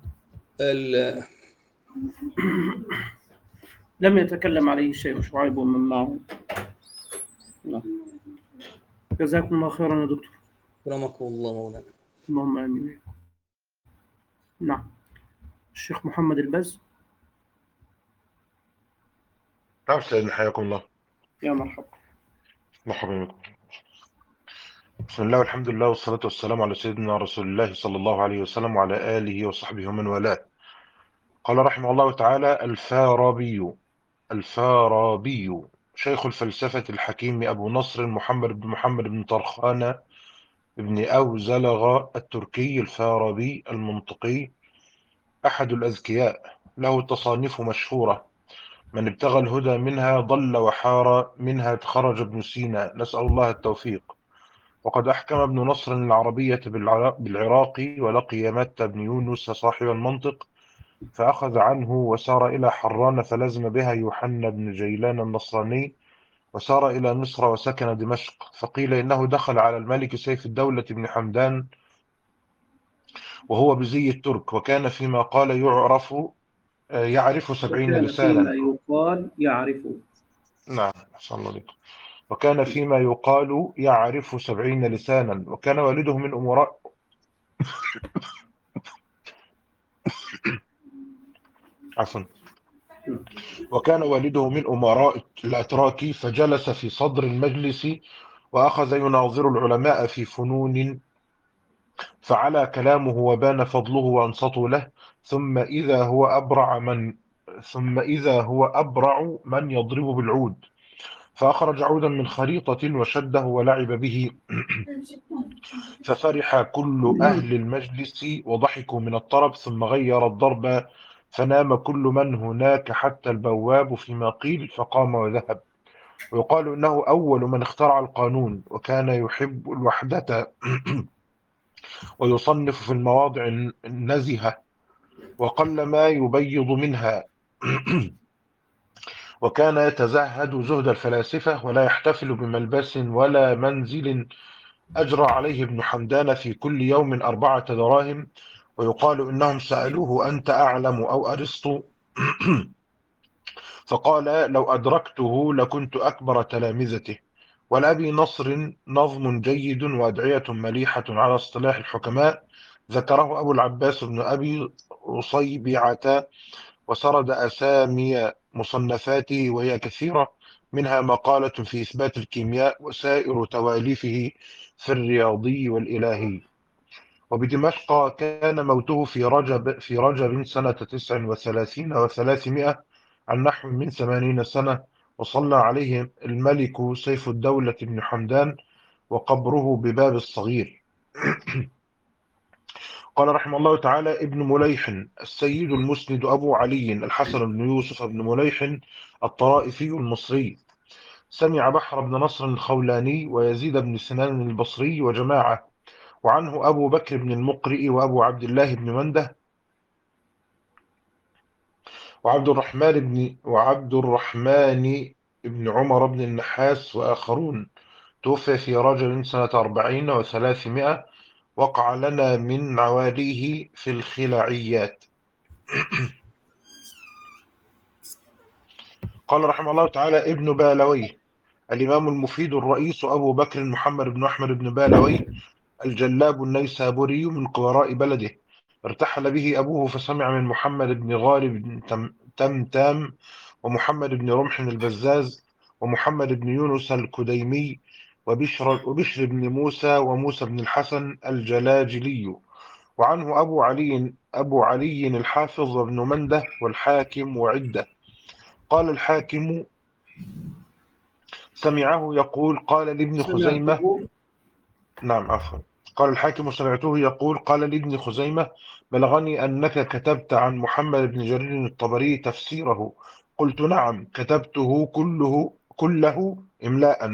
لم يتكلم عليه شيء شعيب ومن معه. نعم. جزاكم الله خيرا يا دكتور. رحمكم الله مولانا. اللهم آمين. نعم. الشيخ محمد البز. نعم سيدنا، حياكم الله. يا مرحبا. مرحبا بكم. بسم الله والحمد لله والصلاة والسلام على سيدنا رسول الله صلى الله عليه وسلم وعلى آله وصحبه ومن والاه. قال رحمه الله تعالى: الفارابي الفارابي شيخ الفلسفة الحكيم أبو نصر محمد بن محمد بن طرخان بن أوزلغ التركي الفارابي المنطقي، أحد الأذكياء، له تصانيف مشهورة: من ابتغى الهدى منها ضل وحار منها تخرج ابن سينا، نسأل الله التوفيق. وقد أحكم ابن نصر العربية بالعراق، ولقي متى بن يونس صاحب المنطق فأخذ عنه، وسار إلى حران فلزم بها يوحنا بن جيلان النصراني، وسار إلى مصر وسكن دمشق. فقيل إنه دخل على الملك سيف الدولة بن حمدان وهو بزي الترك، وكان فيما قال يعرف يعرف سبعين وكان فيما لسانا. يقال يعرف. نعم، أحسن الله عليكم. وكان فيما يقال يعرف سبعين لسانا، وكان والده من أمراء عفوا وكان والده من أمراء الأتراك، فجلس في صدر المجلس وأخذ يناظر العلماء في فنون، فعلى كلامه وبان فضله وأنصتوا له. ثم إذا هو أبرع من ثم إذا هو أبرع من يضرب بالعود، فأخرج عودا من خريطة وشده ولعب به ففرح كل أهل المجلس وضحكوا من الطرب، ثم غير الضرب فنام كل من هناك حتى البواب فيما قيل، فقام وذهب. ويقال إنه أول من اخترع القانون، وكان يحب الوحدة ويصنف في المواضع النزهة وقل ما يبيض منها وكان يتزهد زهد الفلاسفة، ولا يحتفل بملبس ولا منزل. أجرى عليه ابن حمدان في كل يوم أربعة دراهم. ويقال إنهم سألوه: أنت أعلم أو أرسطو؟ فقال: لو أدركته لكنت أكبر تلامذته. ولأبي نصر نظم جيد وأدعية مليحة على اصطلاح الحكماء، ذكره أبو العباس بن أبي أصيبعة، وسرد أسامي مصنفاته وهي كثيرة، منها مقالة في إثبات الكيمياء، وسائر تواليفه في الرياضي والإلهي. وبدمشق كان موته في رجب في رجب سنة تسع وثلاثين وثلاثمائة، عن نحو من ثمانين سنة، وصلى عليه الملك سيف الدولة بن حمدان، وقبره بباب الصغير. قال رحمه الله تعالى: ابن مليح السيد المسند أبو علي الحسن بن يوسف بن مليح الطرائفي المصري، سمع بحر بن نصر الخولاني ويزيد بن سنان البصري وجماعة، وعنه أبو بكر بن المقرئ وأبو عبد الله بن منده وعبد الرحمن بن وعبد الرحمن بن عمر بن النحاس وآخرون. توفي في رجل سنة أربعين وثلاثمائة، وقع لنا من عواليه في الخلعيات. قال رحمه الله تعالى: ابن بالويه الإمام المفيد الرئيس أبو بكر محمد بن أحمد بن بالويه الجلاب النيسابوري من قراء بلده، ارتحل به أبوه فسمع من محمد بن غالب بن تم تمتام، ومحمد بن رمح البزاز، ومحمد بن يونس الكديمي، وبشر, وبشر بن موسى، وموسى بن الحسن الجلاجلي. وعنه أبو علي أبو علي الحافظ وابن منده والحاكم وعدة. قال الحاكم: سمعه يقول قال لابن خزيمة سمعته. نعم عفوا قال الحاكم: سمعته يقول قال لابن خزيمة: بلغني أنك كتبت عن محمد بن جرير الطبري تفسيره. قلت: نعم، كتبته كله كله إملاء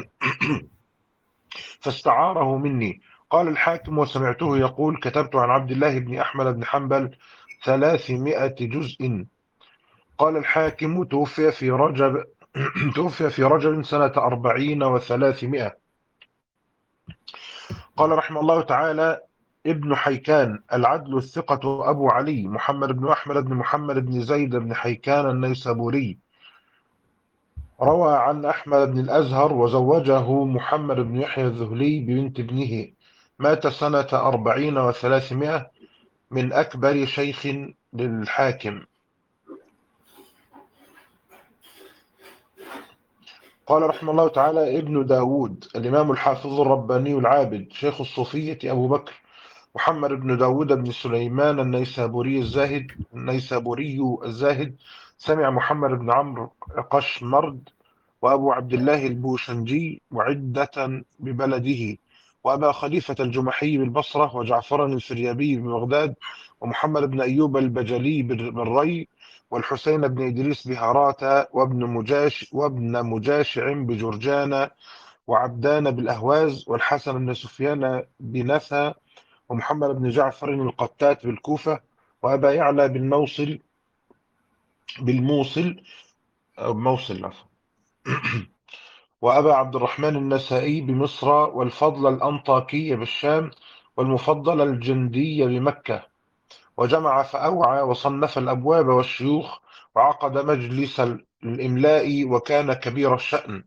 فاستعاره مني. قال الحاكم: وسمعته يقول كتبت عن عبد الله بن أحمد بن حنبل ثلاثمائة جزء. قال الحاكم: توفي في رجب توفي في رجب سنة أربعين وثلاثمائة. قال رحمه الله تعالى: ابن حيكان العدل الثقة أبو علي محمد بن أحمد بن محمد بن زيد بن حيكان النيسابوري، روى عن أحمد بن الأزهر وزوجه محمد بن يحيى الذهلي ببنت ابنه، مات سنة أربعين وثلاثمائة، من أكبر شيخ للحاكم. قال رحمه الله تعالى: ابن داود الإمام الحافظ الرباني العابد شيخ الصوفية أبو بكر محمد بن داود بن سليمان النيسابوري الزاهد النيسابوري الزاهد سمع محمد بن عمرو قشمرد وأبو عبد الله البوشنجي وعدة ببلده، وأبا خليفة الجمحي بالبصرة، وجعفر الفريابي ببغداد، ومحمد بن أيوب البجلي بالري، والحسين بن إدريس بهارات، وابن مجاش وابن مجاشع بجرجان، وعبدان بالأهواز، والحسن بن سفيان بنثى، ومحمد بن جعفر القتات بالكوفة، وأبا يعلى بالموصل بالموصل أو موصل وأبا عبد الرحمن النسائي بمصر، والفضل الأنطاكي بالشام، والمفضل الجندي بمكة. وجمع فأوعى وصنف الأبواب والشيوخ، وعقد مجلس الإملاء، وكان كبير الشأن.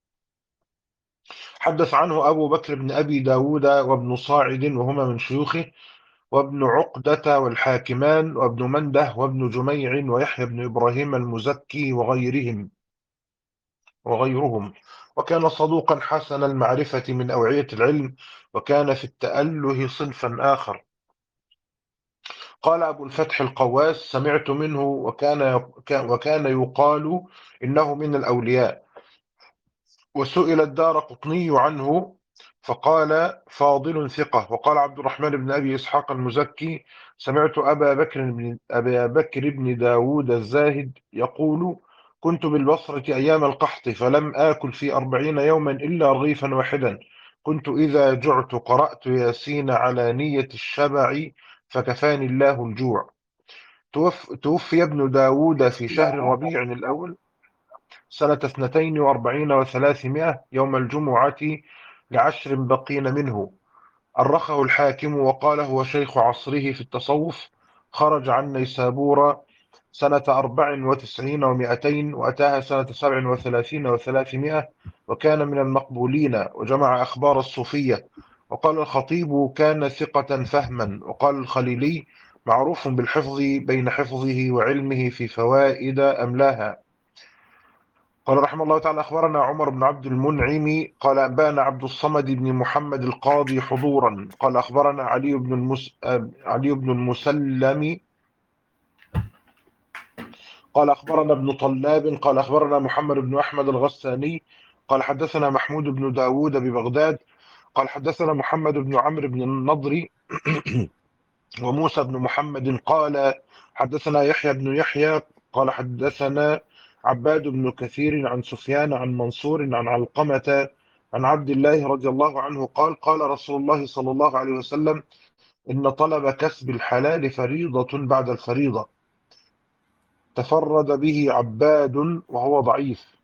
حدث عنه أبو بكر بن أبي داود وابن صاعد وهما من شيوخه، وابن عقدة والحاكمان، وابن منده، وابن جميع، ويحيى بن إبراهيم المزكي، وغيرهم وغيرهم وكان صدوقا حسن المعرفة من أوعية العلم، وكان في التأله صنفا آخر. قال أبو الفتح القواس: سمعت منه وكان وكان يقال إنه من الأولياء. وسئل الدارقطني عنه فقال: فاضل ثقة. وقال عبد الرحمن بن أبي إسحاق المزكي: سمعت أبا بكر بن أبا بكر بن داود الزاهد يقول: كنت بالبصرة أيام القحط، فلم آكل في أربعين يوما إلا رغيفا واحدا، كنت إذا جعت قرأت ياسين على نية الشبع، فكفاني الله الجوع. توف توفي ابن داود في شهر ربيع الأول سنة اثنتين وأربعين وثلاثمائة يوم الجمعة لعشر بقين منه. أرخه الحاكم وقال: هو شيخ عصره في التصوف. خرج عن نيسابور سنة أربع وتسعين ومائتين، وأتاها سنة سبع وثلاثين وثلاثمائة، وكان من المقبولين، وجمع أخبار الصوفية. وقال الخطيب: كان ثقة فهما. وقال الخليلي: معروف بالحفظ، بين حفظه وعلمه في فوائد أملاها. قال رحمه الله تعالى: أخبرنا عمر بن عبد المنعم قال أنبانا عبد الصمد بن محمد القاضي حضورا قال أخبرنا علي بن المس... علي بن المسلم قال أخبرنا ابن طلاب قال أخبرنا محمد بن أحمد الغساني قال حدثنا محمود بن داود ببغداد قال حدثنا محمد بن عمرو بن النضر وموسى بن محمد قال حدثنا يحيى بن يحيى قال حدثنا عباد بن كثير عن سفيان عن منصور عن علقمة عن عبد الله رضي الله عنه قال قال رسول الله صلى الله عليه وسلم: إن طلب كسب الحلال فريضة بعد الفريضة. تفرد به عباد وهو ضعيف.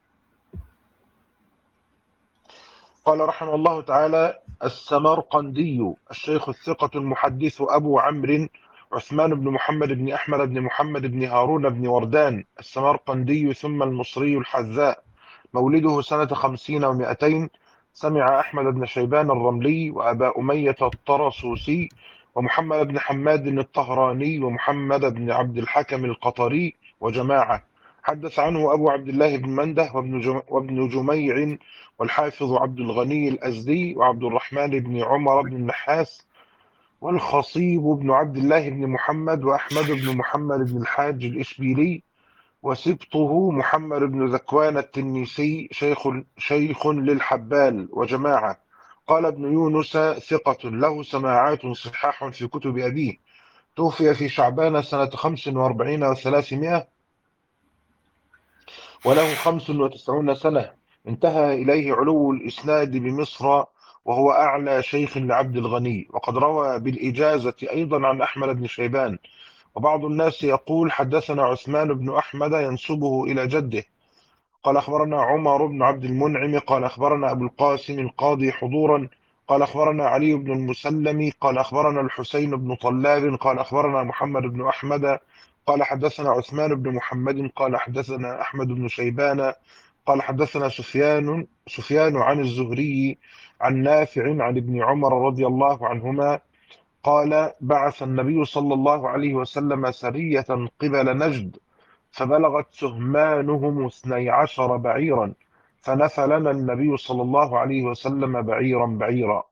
قال رحمه الله تعالى: السمرقندي الشيخ الثقة المحدث أبو عمرو عثمان بن محمد بن أحمد بن محمد بن هارون بن وردان السمرقندي ثم المصري الحذاء، مولده سنة خمسين ومائتين. سمع أحمد بن شيبان الرملي وأبا أمية الطرسوسي ومحمد بن حماد الطهراني ومحمد بن عبد الحكم القطري وجماعة. حدث عنه أبو عبد الله بن منده وابن جم- وابن جميع والحافظ عبد الغني الأزدي وعبد الرحمن بن عمر بن النحاس والخصيب بن عبد الله بن محمد وأحمد بن محمد بن الحاج الإشبيلي وسبطه محمد بن ذكوان التنيسي شيخ شيخ للحبال وجماعة. قال ابن يونس: ثقة له سماعات صحاح في كتب أبيه. توفي في شعبان سنة خمس وأربعين وثلاثمائة وله خمس وتسعون سنة. انتهى إليه علو الإسناد بمصر، وهو أعلى شيخ لعبد الغني. وقد روى بالإجازة أيضا عن أحمد بن شيبان. وبعض الناس يقول: حدثنا عثمان بن أحمد، ينسبه إلى جده. قال أخبرنا عمر بن عبد المنعم قال أخبرنا أبو القاسم القاضي حضورا قال أخبرنا علي بن المسلم قال أخبرنا الحسين بن طلاب قال أخبرنا محمد بن أحمد قال حدثنا عثمان بن محمد قال حدثنا أحمد بن شيبان قال حدثنا سفيان سفيان عن الزهري عن نافع عن ابن عمر رضي الله عنهما قال بعث النبي صلى الله عليه وسلم سرية قبل نجد، فبلغت سهمانهم اثني عشر بعيرا، فنفى لنا النبي صلى الله عليه وسلم بعيرا بعيرا.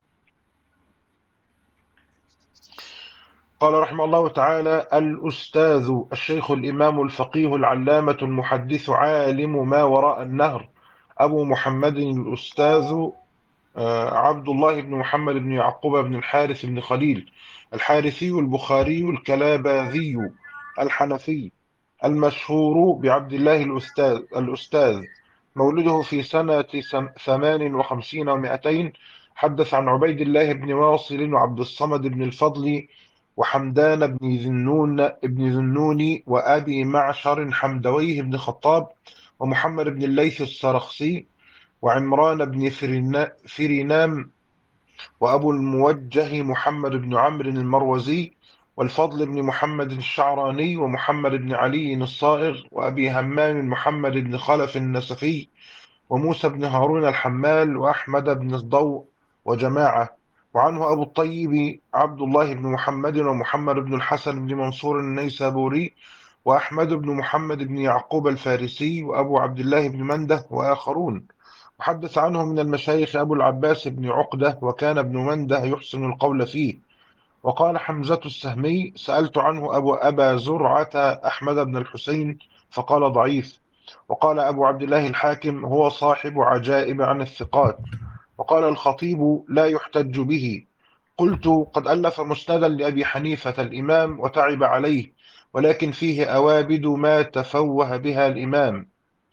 قال رحمه الله تعالى: الأستاذ الشيخ الإمام الفقيه العلامة المحدث عالم ما وراء النهر أبو محمد الأستاذ آه، عبد الله بن محمد بن يعقوب بن الحارث بن خليل الحارثي البخاري الكلاباذي الحنفي المشهور بعبد الله الأستاذ الأستاذ مولده في سنة سم- ثمان وخمسين ومائتين. حدث عن عبيد الله بن واصل وعبد الصمد بن الفضل وحمدان بن ذنون بن ذنون وأبي معشر حمدويه بن خطاب ومحمد بن الليث السرخسي وعمران بن فرنا- فرينام وأبو الموجه محمد بن عمرو المروزي والفضل بن محمد الشعراني ومحمد بن علي الصائغ وأبي همام محمد بن خلف النسفي وموسى بن هارون الحمال وأحمد بن الضوء وجماعة. وعنه أبو الطيب عبد الله بن محمد ومحمد بن الحسن بن منصور النيسابوري وأحمد بن محمد بن يعقوب الفارسي وأبو عبد الله بن منده وآخرون. وحدث عنه من المشايخ أبو العباس بن عقدة، وكان ابن منده يحسن القول فيه. وقال حمزة السهمي: سألت عنه أبو أبا زرعة أحمد بن الحسين فقال ضعيف. وقال أبو عبد الله الحاكم: هو صاحب عجائب عن الثقات. وقال الخطيب: لا يحتج به. قلت: قد ألف مسندا لأبي حنيفة الإمام وتعب عليه، ولكن فيه أوابد ما تفوه بها الإمام،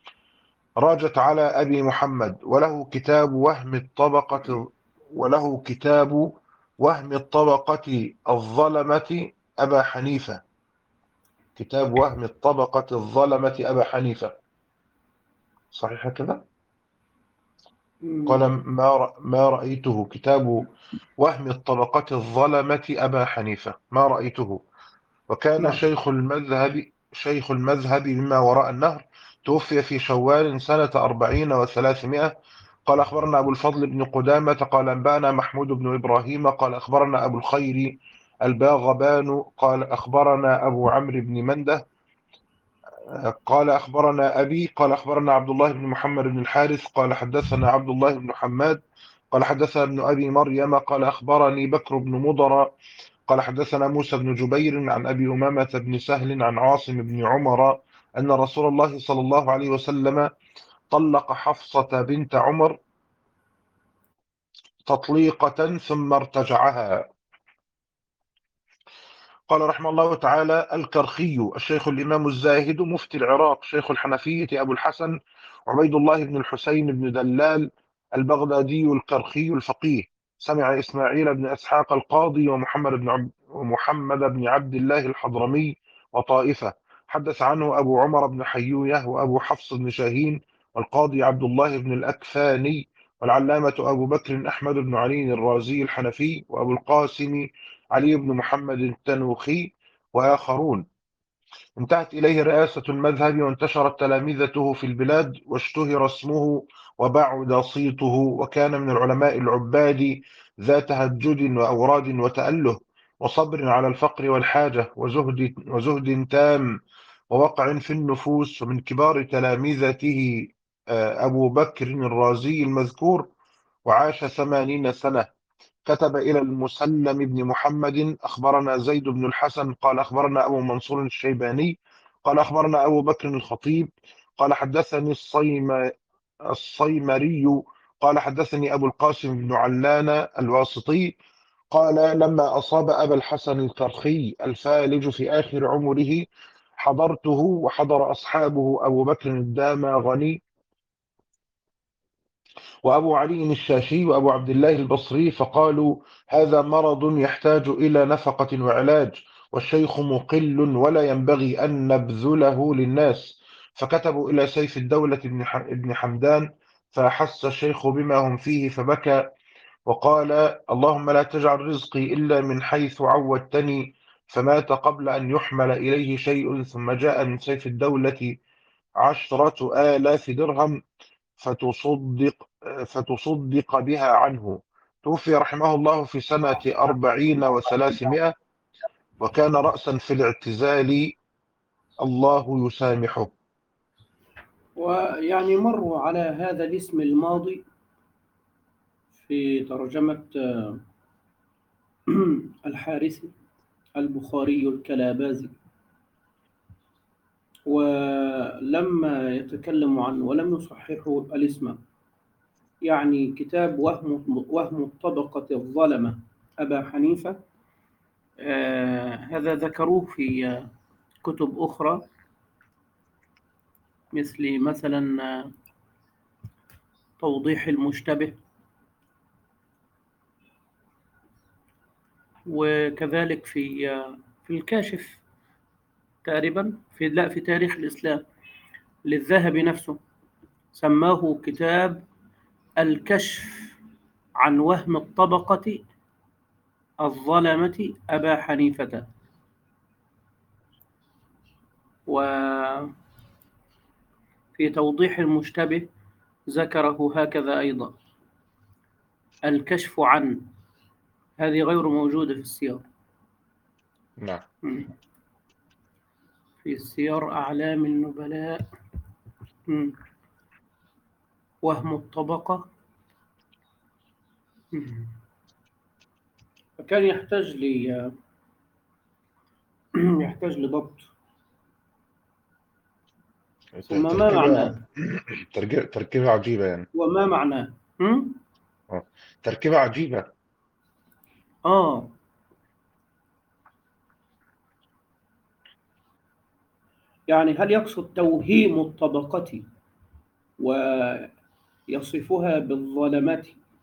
راجت على أبي محمد، وله كتاب وهم الطبقة وله كتاب وهم الطبقة الظلمة أبا حنيفة كتاب وهم الطبقة الظلمة أبا حنيفة. صحيح كذا؟ قال: ما رأ- ما رأيته. كتاب وهم الطبقة الظلمة أبا حنيفة ما رأيته. وكان نعم. شيخ المذهب شيخ المذهب مما وراء النهر، توفي في شوال سنة أربعين وثلاثمائة. قال أخبرنا أبو الفضل بن قدامة قال أنبأنا محمود بن إبراهيم قال أخبرنا أبو الخير الباغبان قال أخبرنا أبو عمرو بن منده قال أخبرنا أبي قال أخبرنا عبد الله بن محمد بن الحارث قال حدثنا عبد الله بن حماد قال حدثنا ابن أبي مريم قال أخبرني بكر بن مضر قال حدثنا موسى بن جبير عن أبي أمامة بن سهل عن عاصم بن عمر أن رسول الله صلى الله عليه وسلم طلق حفصة بنت عمر تطليقة ثم ارتجعها. قال رحمه الله تعالى: الكرخي الشيخ الإمام الزاهد مفتي العراق شيخ الحنفية أبو الحسن عبيد الله بن الحسين بن دلال البغدادي الكرخي الفقيه، سمع إسماعيل بن إسحاق القاضي ومحمد بن عبد ومحمد بن عبد الله الحضرمي وطائفة. حدث عنه أبو عمر بن حيوية وأبو حفص بن شاهين والقاضي عبد الله بن الأكفاني والعلامة أبو بكر أحمد بن علي الرازي الحنفي وأبو القاسم علي بن محمد التنوخي وآخرون. انتهت إليه رئاسة المذهب وانتشرت تلامذته في البلاد واشتهر اسمه وبعد صيته، وكان من العلماء العباد ذا تهجد وأوراد وتأله وصبر على الفقر والحاجة وزهد, وزهد تام ووقع في النفوس. ومن كبار تلامذته آه، أبو بكر الرازي المذكور، وعاش ثمانين سنة. كتب إلى المسلم بن محمد: أخبرنا زيد بن الحسن قال أخبرنا أبو منصور الشيباني قال أخبرنا أبو بكر الخطيب قال حدثني الصيم الصيمري قال حدثني أبو القاسم بن علان الواسطي قال: لما أصاب أبا الحسن الكرخي الفالج في آخر عمره حضرته وحضر أصحابه أبو بكر الدامغني وأبو علي الشاشي وأبو عبد الله البصري، فقالوا: هذا مرض يحتاج إلى نفقة وعلاج، والشيخ مقل ولا ينبغي أن نبذله للناس. فكتبوا إلى سيف الدولة ابن حمدان، فأحس الشيخ بما هم فيه فبكى وقال: اللهم لا تجعل رزقي إلا من حيث عودتني. فمات قبل أن يحمل إليه شيء. ثم جاء من سيف الدولة عشرة آلاف درهم فتصدق فتصدق بها عنه. توفي رحمه الله في سنة أربعين وثلاثمائة، وكان رأسا في الاعتزال، الله يسامحه. ويعني مروا على هذا الاسم الماضي في ترجمة آه، الحارثي البخاري الكلابازي، ولما يتكلم عنه ولم يصححوا الاسم. يعني كتاب وهم وهم الطبقة الظلمة أبا حنيفة، آه هذا ذكروه في آه، كتب أخرى، مثل مثلا آه، توضيح المشتبه، وكذلك في آه، في الكاشف تقريبا، في لا في تاريخ الإسلام للذهبي نفسه، سماه كتاب الكشف عن وهم الطبقة الظلمة أبا حنيفة. وفي توضيح المشتبه ذكره هكذا أيضا، الكشف عن، هذه غير موجودة في السير. نعم. مم. في سير أعلام النبلاء، مم. وهم الطبقة، مم. فكان يحتاج لي يحتاج لضبط. ثم ما تركيبة معناه تركيبة تركيبة عجيبة يعني. وما معناه مم؟ آه. تركيبة عجيبة. آه يعني هل يقصد توهيم الطبقة ويصفها بالظلمة،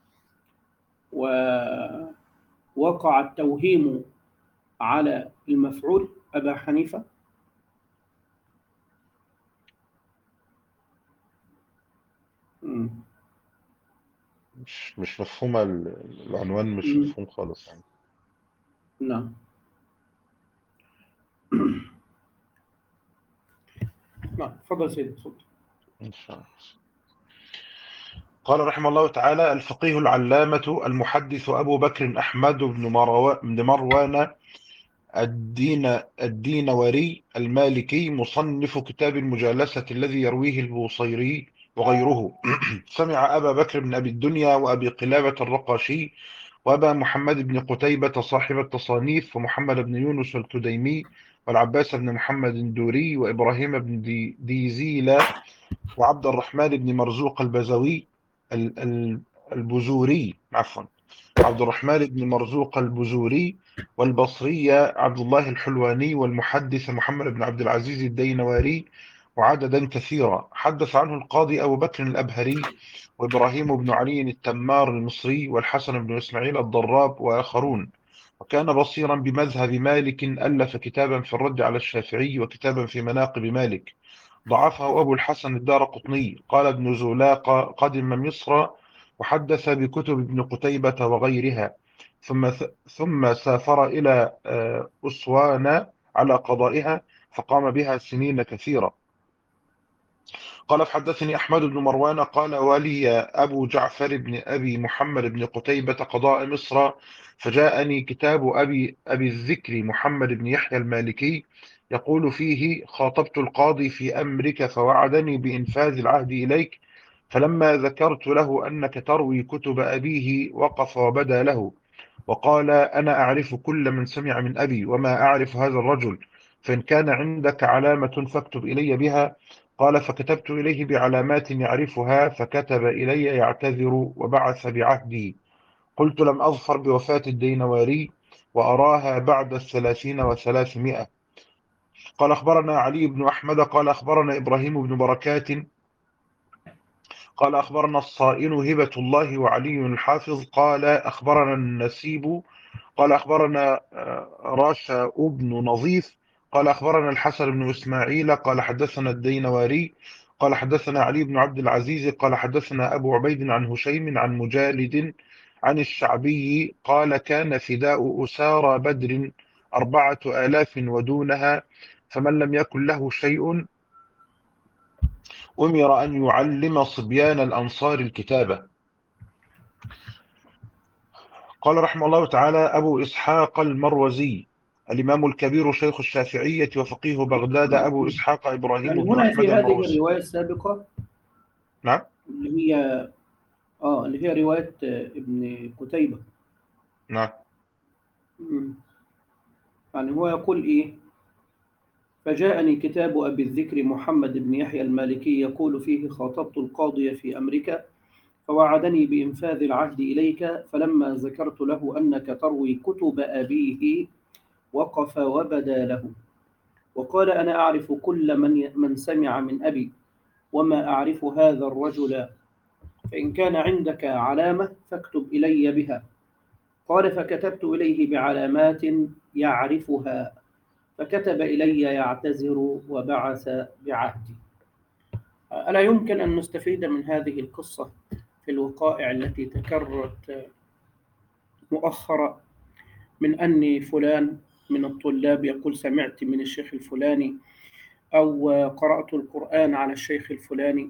ووقع التوهيم على المفعول أبا حنيفة؟ مم. مش مش مفهومة ال- العنوان مش مم. مفهوم خالص يعني. نعم. نعم، تفضل سيدي، تفضل. إن شاء الله. قال رحمه الله تعالى: الفقيه العلامة المحدث أبو بكر أحمد بن مروا- بن مروان الدين الدينوري المالكي، مصنف كتاب المجالسة الذي يرويه البوصيري وغيره. سمع أبا بكر بن أبي الدنيا وأبي قلابة الرقاشي وأبا محمد بن قتيبة صاحب التصانيف، ومحمد بن يونس التديمي، والعباس بن محمد الدوري، وإبراهيم بن دي ديزيلا، وعبد الرحمن بن مرزوق البزوي ال- ال- البزوري عفوا عبد الرحمن بن مرزوق البزوري، والبصرية عبد الله الحلواني، والمحدث محمد بن عبد العزيز الدينواري، وعددا كثيرا. حدث عنه القاضي أبو بكر الأبهري، وإبراهيم بن علي التمار المصري، والحسن بن إسماعيل الضراب، وآخرون. وكان بصيرا بمذهب مالك، ألف كتابا في الرد على الشافعي، وكتابا في مناقب مالك. ضعفه أبو الحسن الدارقطني. قال ابن زولاق: قدم مصر وحدث بكتب ابن قتيبة وغيرها، ثم ثم سافر إلى آه، أسوان على قضائها، فقام بها سنين كثيرة. قال: فحدثني أحمد بن مروان قال: ولي أبو جعفر بن أبي محمد بن قتيبة قضاء مصر، فجاءني كتاب أبي أبي الذكر محمد بن يحيى المالكي، يقول فيه: خاطبت القاضي في أمرك فوعدني بإنفاذ العهد إليك، فلما ذكرت له أنك تروي كتب أبيه وقف وبدا له، وقال: أنا أعرف كل من سمع من أبي، وما أعرف هذا الرجل، فإن كان عندك علامة فاكتب إلي بها. قال: فكتبت إليه بعلامات يعرفها، فكتب إلي يعتذر وبعث بعهدي. قلت: لم أظفر بوفاة الدينواري، وأراها بعد الثلاثين وثلاثمائة. قال: أخبرنا علي بن أحمد قال أخبرنا إبراهيم بن بركات قال أخبرنا الصائن هبة الله وعلي الحافظ قال أخبرنا النسيب قال أخبرنا آه، راشا بن نظيف قال أخبرنا الحسن بن إسماعيل قال حدثنا الدينواري قال حدثنا علي بن عبد العزيز قال حدثنا أبو عبيد عن هشيم عن مجالد عن الشعبي قال: كان فداء أسارى بدر أربعة آلاف ودونها، فمن لم يكن له شيء أمر أن يعلم صبيان الأنصار الكتابة. قال رحمه الله تعالى أبو إسحاق المروزي الإمام الكبير شيخ الشافعية وفقيه بغداد أبو إسحاق إبراهيم يعني بن هنا أحمد في هذه المروزي. الرواية السابقة نعم. اللي هي آه اللي هي رواية ابن قتيبة. نعم. مم. يعني هو يقول إيه: فجاءني كتاب أبي الذكر محمد بن يحيى المالكي يقول فيه: خاطبت القاضي في أمريكا فوعدني بإنفاذ العهد إليك، فلما ذكرت له أنك تروي كتب أبيه وقف وبدا له وقال: أنا أعرف كل من من سمع من أبي وما أعرف هذا الرجل، فإن كان عندك علامة فاكتب إلي بها. قال: فكتبت إليه بعلامات يعرفها، فكتب إلي يعتذر وبعث بعهدي. ألا يمكن أن نستفيد من هذه القصة في الوقائع التي تكررت مؤخرا، من أن فلان من الطلاب يقول: سمعت من الشيخ الفلاني، أو قرأت القرآن على الشيخ الفلاني،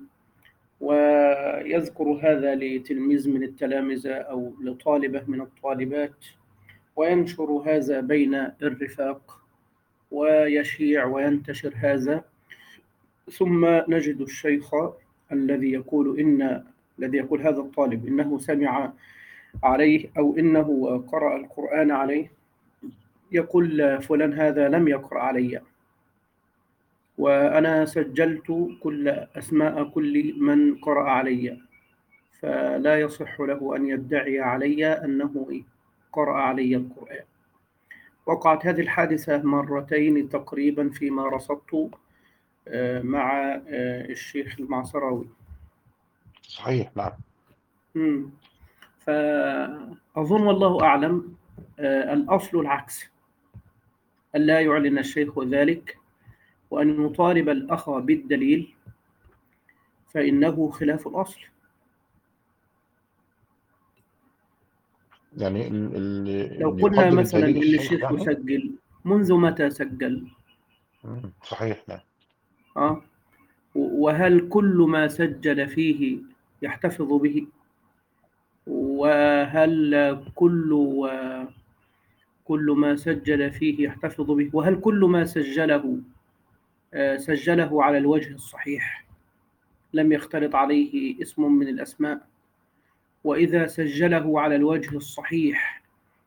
ويذكر هذا لتلميذ من التلامذة أو لطالبة من الطالبات، وينشر هذا بين الرفاق ويشيع وينتشر هذا، ثم نجد الشيخ الذي يقول إن الذي يقول هذا الطالب إنه سمع عليه أو إنه قرأ القرآن عليه يقول: فلان هذا لم يقرأ علي، وأنا سجلت كل أسماء كل من قرأ علي، فلا يصح له أن يدعي علي أنه قرأ علي القرآن. وقعت هذه الحادثة مرتين تقريبا فيما رصدت مع الشيخ المعصراوي. صحيح. نعم. مم. فأظن والله أعلم الأصل العكس، أن لا يعلن الشيخ ذلك، وأن يطالب الأخ بالدليل، فإنه خلاف الأصل. يعني ال ال لو إن قلنا يقدم مثلا الدليل إن الشيخ الشيخ يعني. يسجل، منذ متى سجل؟ مم. صحيح. نعم. آه وهل كل ما سجل فيه يحتفظ به؟ وهل كل كل ما سجل فيه يحتفظ به؟ وهل كل ما سجله سجله على الوجه الصحيح لم يختلط عليه اسم من الأسماء؟ وإذا سجله على الوجه الصحيح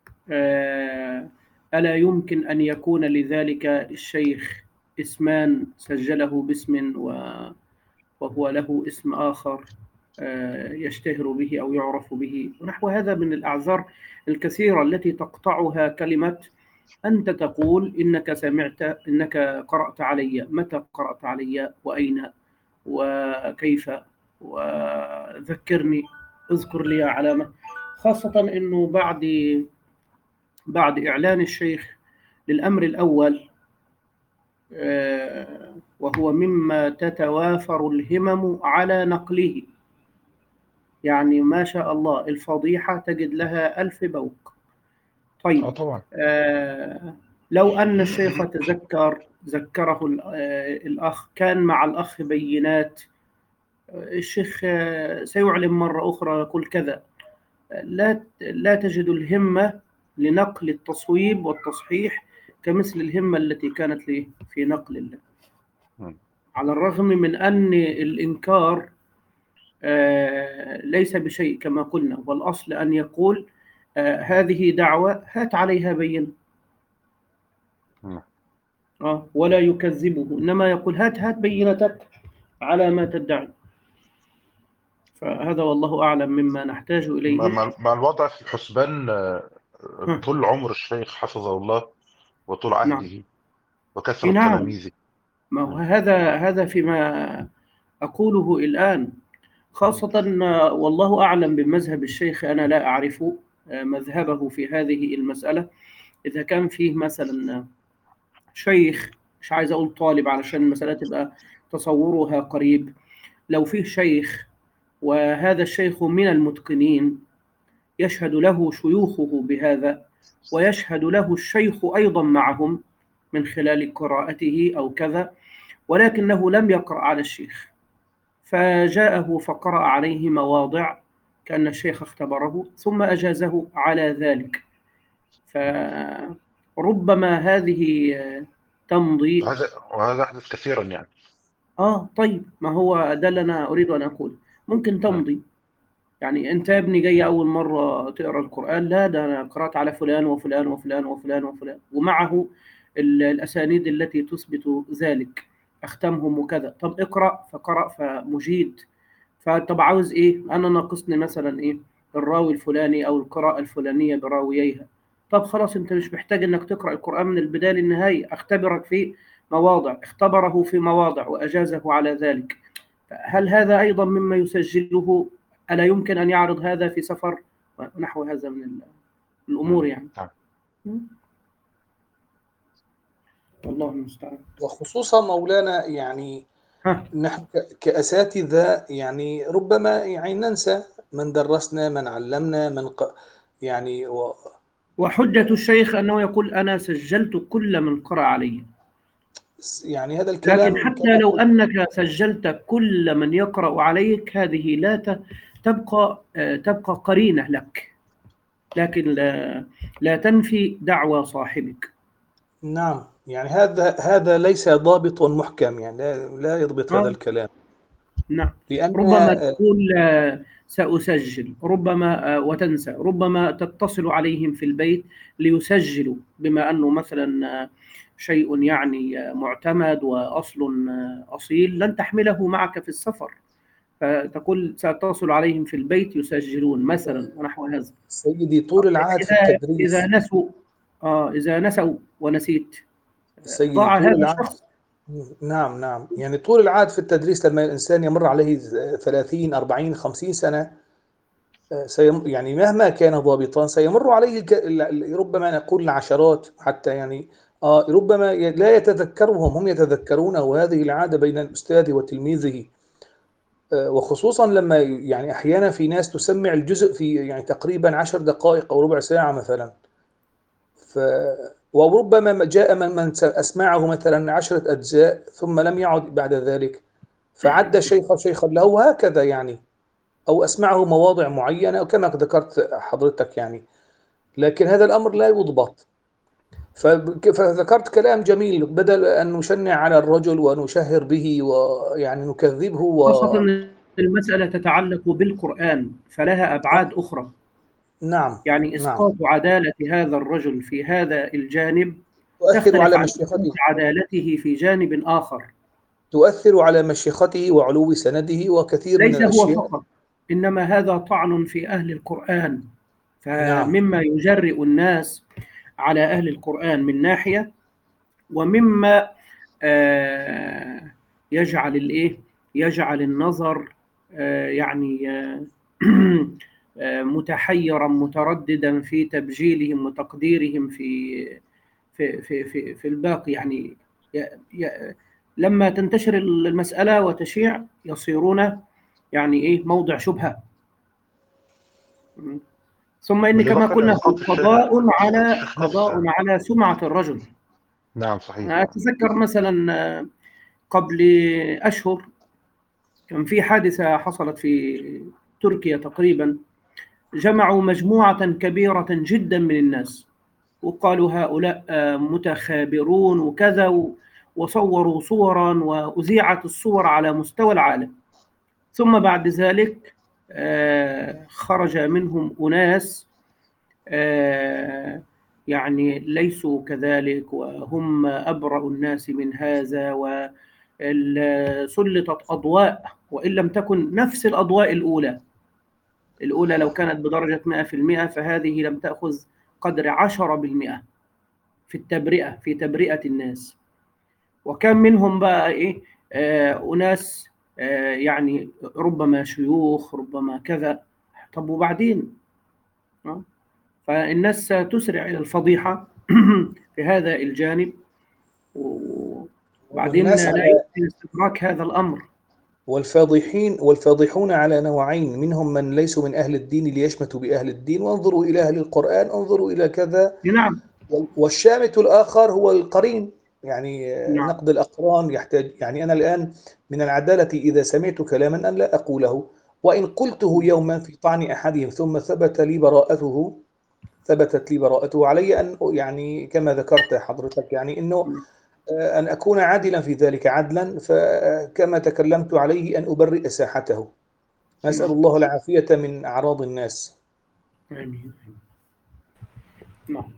ألا يمكن أن يكون لذلك الشيخ اسمان سجله باسم وهو له اسم آخر يشتهر به أو يعرف به، ونحو هذا من الأعذار الكثيرة التي تقطعها كلمة أنت تقول إنك سمعت إنك قرأت علي، متى قرأت علي وأين وكيف؟ وذكرني، اذكر لي علامة، خاصة أنه بعد بعد إعلان الشيخ للأمر الأول وهو مما تتوافر الهمم على نقله، يعني ما شاء الله الفضيحة تجد لها ألف بوق. طيب. اه طبعا. آه لو أن الشيخ تذكر ذكره الأخ، كان مع الأخ بينات، الشيخ سيعلم مرة أخرى يقول كذا، لا لا تجد الهمة لنقل التصويب والتصحيح كمثل الهمة التي كانت لي في نقل الله، على الرغم من أن الإنكار ليس بشيء كما قلنا، والأصل أن يقول هذه دعوة هات عليها بين، آه ولا يكذبه، إنما يقول هات هات بينتك على ما تدعي. فهذا والله أعلم مما نحتاج إليه. مع الوضع في الحسبان طول عمر الشيخ حفظه الله وطول عهده. نعم. وكثرة نعم. تلاميذه. ما هو هذا هذا فيما أقوله الآن، خاصة والله أعلم بمذهب الشيخ، أنا لا أعرف مذهبه في هذه المسألة. إذا كان فيه مثلا شيخ، مش عايز أقول طالب علشان المسألة تبقى تصورها قريب، لو فيه شيخ وهذا الشيخ من المتقنين يشهد له شيوخه بهذا، ويشهد له الشيخ أيضا معهم من خلال قراءته أو كذا، ولكنه لم يقرأ على الشيخ، فجاءه فقرأ عليه مواضع كأن الشيخ اختبره ثم أجازه على ذلك. فربما هذه تمضي. وهذا وهذا يحدث كثيرا يعني. آه طيب، ما هو ده اللي أنا أريد أن أقول، ممكن تمضي. يعني أنت يا ابني جاي أول مرة تقرأ القرآن، لا ده أنا قرأت على فلان وفلان وفلان وفلان وفلان ومعه الأسانيد التي تثبت ذلك، أختمهم وكذا. طب اقرأ، فقرأ فمجيد. فطب عاوز إيه؟ أنا ناقصني مثلا إيه؟ الراوي الفلاني أو القراءة الفلانية براوييها. طب خلاص، أنت مش محتاج إنك تقرأ القرآن من البداية للنهاية، أختبرك في مواضع، اختبره في مواضع وأجازه على ذلك. هل هذا أيضا مما يسجله؟ ألا يمكن أن يعرض هذا في سفر ونحو هذا من الأمور يعني؟ والله المستعان. وخصوصا مولانا يعني ها. نحن كأساتذة يعني ربما يعني ننسى من درسنا، من علمنا، من ق... يعني و... وحجة الشيخ أنه يقول أنا سجلت كل من قرأ علي. يعني هذا الكلام لكن حتى لو أنك سجلت كل من يقرأ عليك، هذه لا تبقى تبقى قرينة لك، لكن لا, لا تنفي دعوى صاحبك. نعم، يعني هذا هذا ليس ضابط محكم، يعني لا, لا يضبط آه. هذا الكلام. نعم. لأن ربما تقول سأسجل، ربما وتنسى، ربما تتصل عليهم في البيت ليسجلوا، بما أنه مثلا شيء يعني معتمد وأصل أصيل لن تحمله معك في السفر، فتقول سأتصل عليهم في البيت يسجلون مثلا ونحو هذا. سيدي طول العهد في إذا التدريس، إذا نسوا آه إذا نسوا ونسيت سيدي ضاع طول هذا العهد. الشخص. نعم نعم، يعني طول العهد في التدريس لما الإنسان يمر عليه ثلاثين أربعين خمسين سنة، سيم يعني مهما كان ضابطا سيمر عليه ربما نقول العشرات حتى، يعني آه ربما لا يتذكرهم، هم يتذكرونه. وهذه العادة بين الأستاذ وتلميذه، آه وخصوصا لما يعني أحيانا في ناس تسمع الجزء في يعني تقريبا عشر دقائق أو ربع ساعة مثلا. ف وربما جاء من من أسمعه مثلا عشرة أجزاء ثم لم يعد بعد ذلك، فعد شيخا شيخا له، وهكذا يعني، أو أسمعه مواضع معينة وكما ذكرت حضرتك يعني. لكن هذا الأمر لا يضبط. فذكرت كلام جميل، بدل أن نشنع على الرجل ونشهر به ويعني نكذبه و... خاصة المسألة تتعلق بالقرآن فلها أبعاد أخرى. نعم يعني نعم، إسقاط عدالة هذا الرجل في هذا الجانب تؤثر تختلف على عن إسقاط مشيخته، عدالته في جانب آخر. تؤثر على مشيخته وعلو سنده وكثير من ليس هو الأشياء. فقط، إنما هذا طعن في أهل القرآن، نعم، فمما يجرئ الناس على أهل القرآن من ناحية، ومما آه يجعل الإيه يجعل النظر آه يعني آه متحيرا مترددا في تبجيلهم وتقديرهم في في في في, في الباقي. يعني ي ي لما تنتشر المسألة وتشيع يصيرون يعني إيه موضع شبهة. ثم إن كما بالإضافة إلى قلنا إسقاط الشيخ قضاء إسقاط على الشيخ قضاء نفسه. على سمعة الرجل. نعم صحيح. أتذكر مثلا قبل أشهر كان في حادثة حصلت في تركيا تقريبا، جمعوا مجموعة كبيرة جدا من الناس وقالوا هؤلاء متخابرون وكذا، وصوروا صورا وأذيعت الصور على مستوى العالم. ثم بعد ذلك خرج منهم أناس يعني ليسوا كذلك، وهم أبرأ الناس من هذا، وسلطت أضواء وإن لم تكن نفس الأضواء الأولى. الأولى لو كانت بدرجة مئة في المئة فهذه لم تأخذ قدر عشرة بالمئة في التبرئة في تبرئة الناس. وكان منهم بقى إيه آه أناس آه يعني ربما شيوخ ربما كذا. طب وبعدين آه فالناس تسرع إلى الفضيحة في هذا الجانب، وبعدين والناس لا على يمكن استدراك هذا الأمر. والفاضحين والفاضحون على نوعين، منهم من ليسوا من أهل الدين ليشمتوا بأهل الدين، وانظروا إلى أهل القرآن، انظروا إلى كذا. نعم. والشامت الآخر هو القرين، يعني نعم. نقد الأقران يحتاج، يعني أنا الآن من العدالة إذا سمعت كلاما أن لا أقوله، وإن قلته يوما في طعن أحدهم ثم ثبت لي براءته ثبتت لي براءته، علي أن يعني كما ذكرت حضرتك يعني أنه أن أكون عادلا في ذلك عدلا، فكما تكلمت عليه أن أبرئ ساحته. نسأل الله العافية من أعراض الناس. آمين. نعم.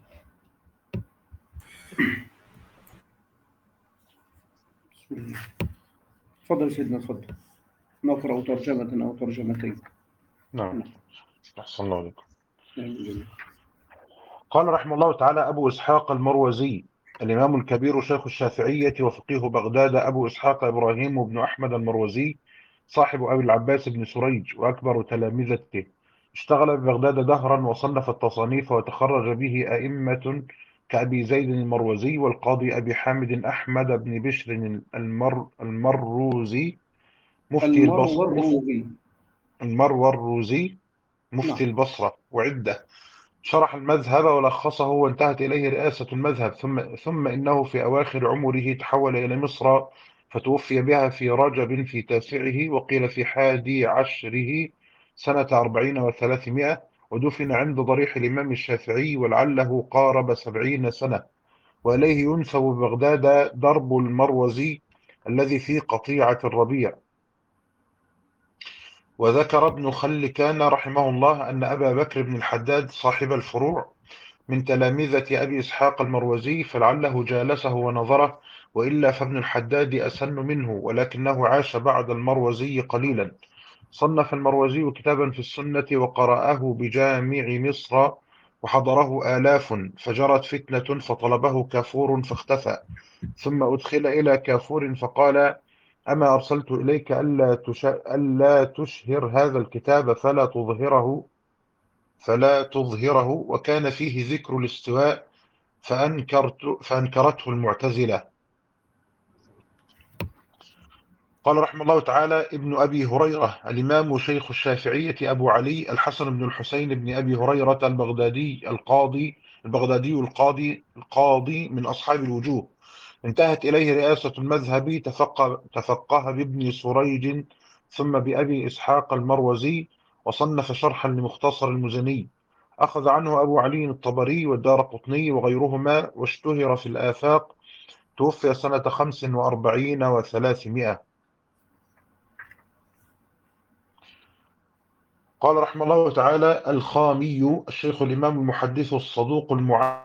بسم الله. تفضل سيدنا، تفضل. نقرأ ترجمة أو ترجمتين. نعم. أحسن الله عليكم. آمين. قال رحمه الله تعالى أبو إسحاق المروزي الإمام الكبير شيخ الشافعية وفقيه بغداد أبو إسحاق إبراهيم بن أحمد المروزي صاحب أبي العباس بن سريج وأكبر تلامذته، اشتغل ببغداد دهرا وصنف التصانيف وتخرج به أئمة كأبي زيد المروزي والقاضي أبي حامد أحمد بن بشر المر المروزي مفتي البصرة المروزي المروزي مفتي نعم. البصرة وعدة. شرح المذهب ولخصه وانتهت إليه رئاسة المذهب، ثم ثم إنه في أواخر عمره تحول إلى مصر فتوفي بها في رجب في تاسعه، وقيل في حادي عشره سنة أربعين وثلاثمائة، ودفن عند ضريح الإمام الشافعي ولعله قارب سبعين سنة. وإليه ينسب ببغداد درب المروزي الذي في قطيعة الربيع. وذكر ابن خلكان رحمه الله أن أبا بكر بن الحداد صاحب الفروع من تلامذة أبي إسحاق المروزي، فلعله جالسه ونظره، وإلا فابن الحداد أسن منه، ولكنه عاش بعد المروزي قليلا. صنف المروزي كتابا في السنة وقرأه بجامع مصر وحضره آلاف، فجرت فتنة فطلبه كافور فاختفى، ثم أدخل إلى كافور فقال: أما أرسلت إليك ألا, تش... ألا تشهر هذا الكتاب فلا تظهره فلا تظهره وكان فيه ذكر الاستواء فأنكرت فأنكرته المعتزلة. قال رحمه الله تعالى ابن أبي هريرة الإمام شيخ الشافعية أبو علي الحسن بن الحسين بن أبي هريرة البغدادي القاضي البغدادي القاضي القاضي من أصحاب الوجوه، انتهت إليه رئاسة المذهب، تفقه, تفقه بابن سريج ثم بأبي إسحاق المروزي، وصنف شرحا لمختصر المزني، أخذ عنه أبو علي الطبري والدارقطني وغيرهما، واشتهر في الآفاق. توفي سنة خمس وأربعين وثلاثمائة. قال رحمه الله تعالى الخامي الشيخ الإمام المحدث الصدوق المعمر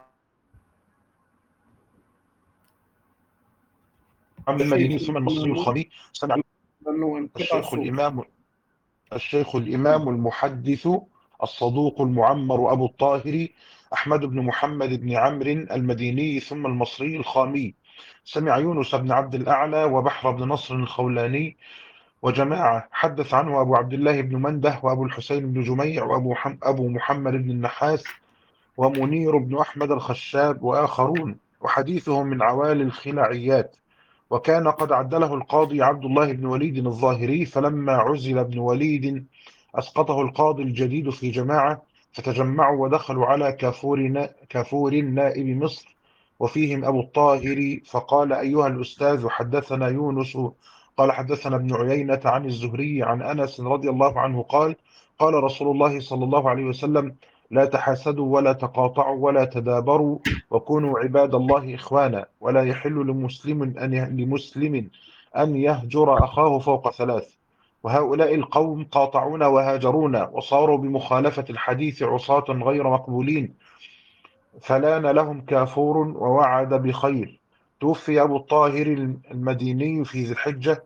المديني ثم المصري الخامي سمع الشيخ الإمام الشيخ الإمام المحدث الصدوق المعمر أبو الطاهر أحمد بن محمد بن عمرو المديني ثم المصري الخامي، سمع يونس بن عبد الأعلى وبحر بن نصر الخولاني وجماعة، حدث عنه أبو عبد الله بن منده وأبو الحسين بن جميع وأبو أبو محمد بن النحاس ومنير بن أحمد الخشاب وآخرون، وحديثه من عوالي الخلعيات. وكان قد عدله القاضي عبد الله بن وليد الظاهري، فلما عزل ابن وليد أسقطه القاضي الجديد في جماعة، فتجمعوا ودخلوا على كافور, كافور نائب مصر وفيهم أبو الطاهر، فقال: أيها الأستاذ، حدثنا يونس قال حدثنا ابن عيينة عن الزهري عن أنس رضي الله عنه قال: قال رسول الله صلى الله عليه وسلم: لا تحاسدوا ولا تقاطعوا ولا تدابروا، وكونوا عباد الله إخوانا، ولا يحل لمسلم أن لمسلم أن يهجر أخاه فوق ثلاث. وهؤلاء القوم قاطعونا وهاجرونا وصاروا بمخالفة الحديث عصاة غير مقبولين، فلان لهم كافور ووعد بخير. توفي أبو الطاهر المديني في ذي الحجة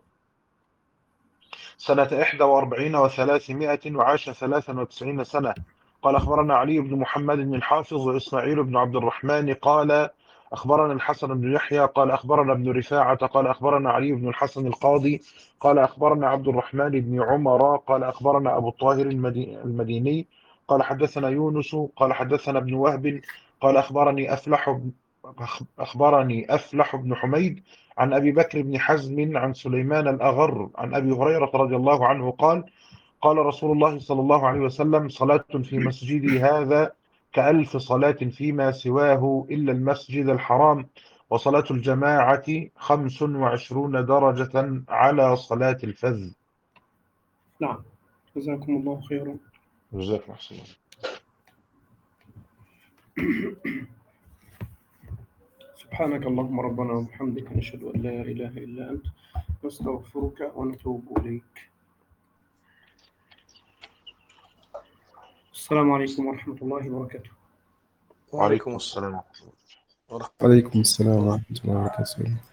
سنة إحدى وأربعين وثلاثمائة، وعاش ثلاثا وتسعين سنة. قال أخبرنا علي بن محمد بن الحافظ وإسماعيل بن عبد الرحمن قال أخبرنا الحسن بن يحيى قال أخبرنا ابن رفاعة قال أخبرنا علي بن الحسن القاضي قال أخبرنا عبد الرحمن بن عمر قال أخبرنا أبو الطاهر المديني قال حدثنا يونس قال حدثنا ابن وهب قال أخبرني أفلح أخبرني أفلح بن حميد عن أبي بكر بن حزم عن سليمان الأغر عن أبي هريرة رضي الله عنه قال: قال رسول الله صلى الله عليه وسلم: صلاة في مسجدي هذا كألف صلاة فيما سواه إلا المسجد الحرام، وصلاة الجماعة خمس وعشرون درجة على صلاة الفذ. نعم، جزاكم الله خيرا. جزاكم أحسن الله. سبحانك اللهم ربنا وبحمدك، نشهد أن لا إله إلا أنت، نستغفرك ونتوب إليك. السلام عليكم ورحمة الله وبركاته. وعليكم السلام ورحمة الله. وعليكم السلام ورحمة الله وبركاته.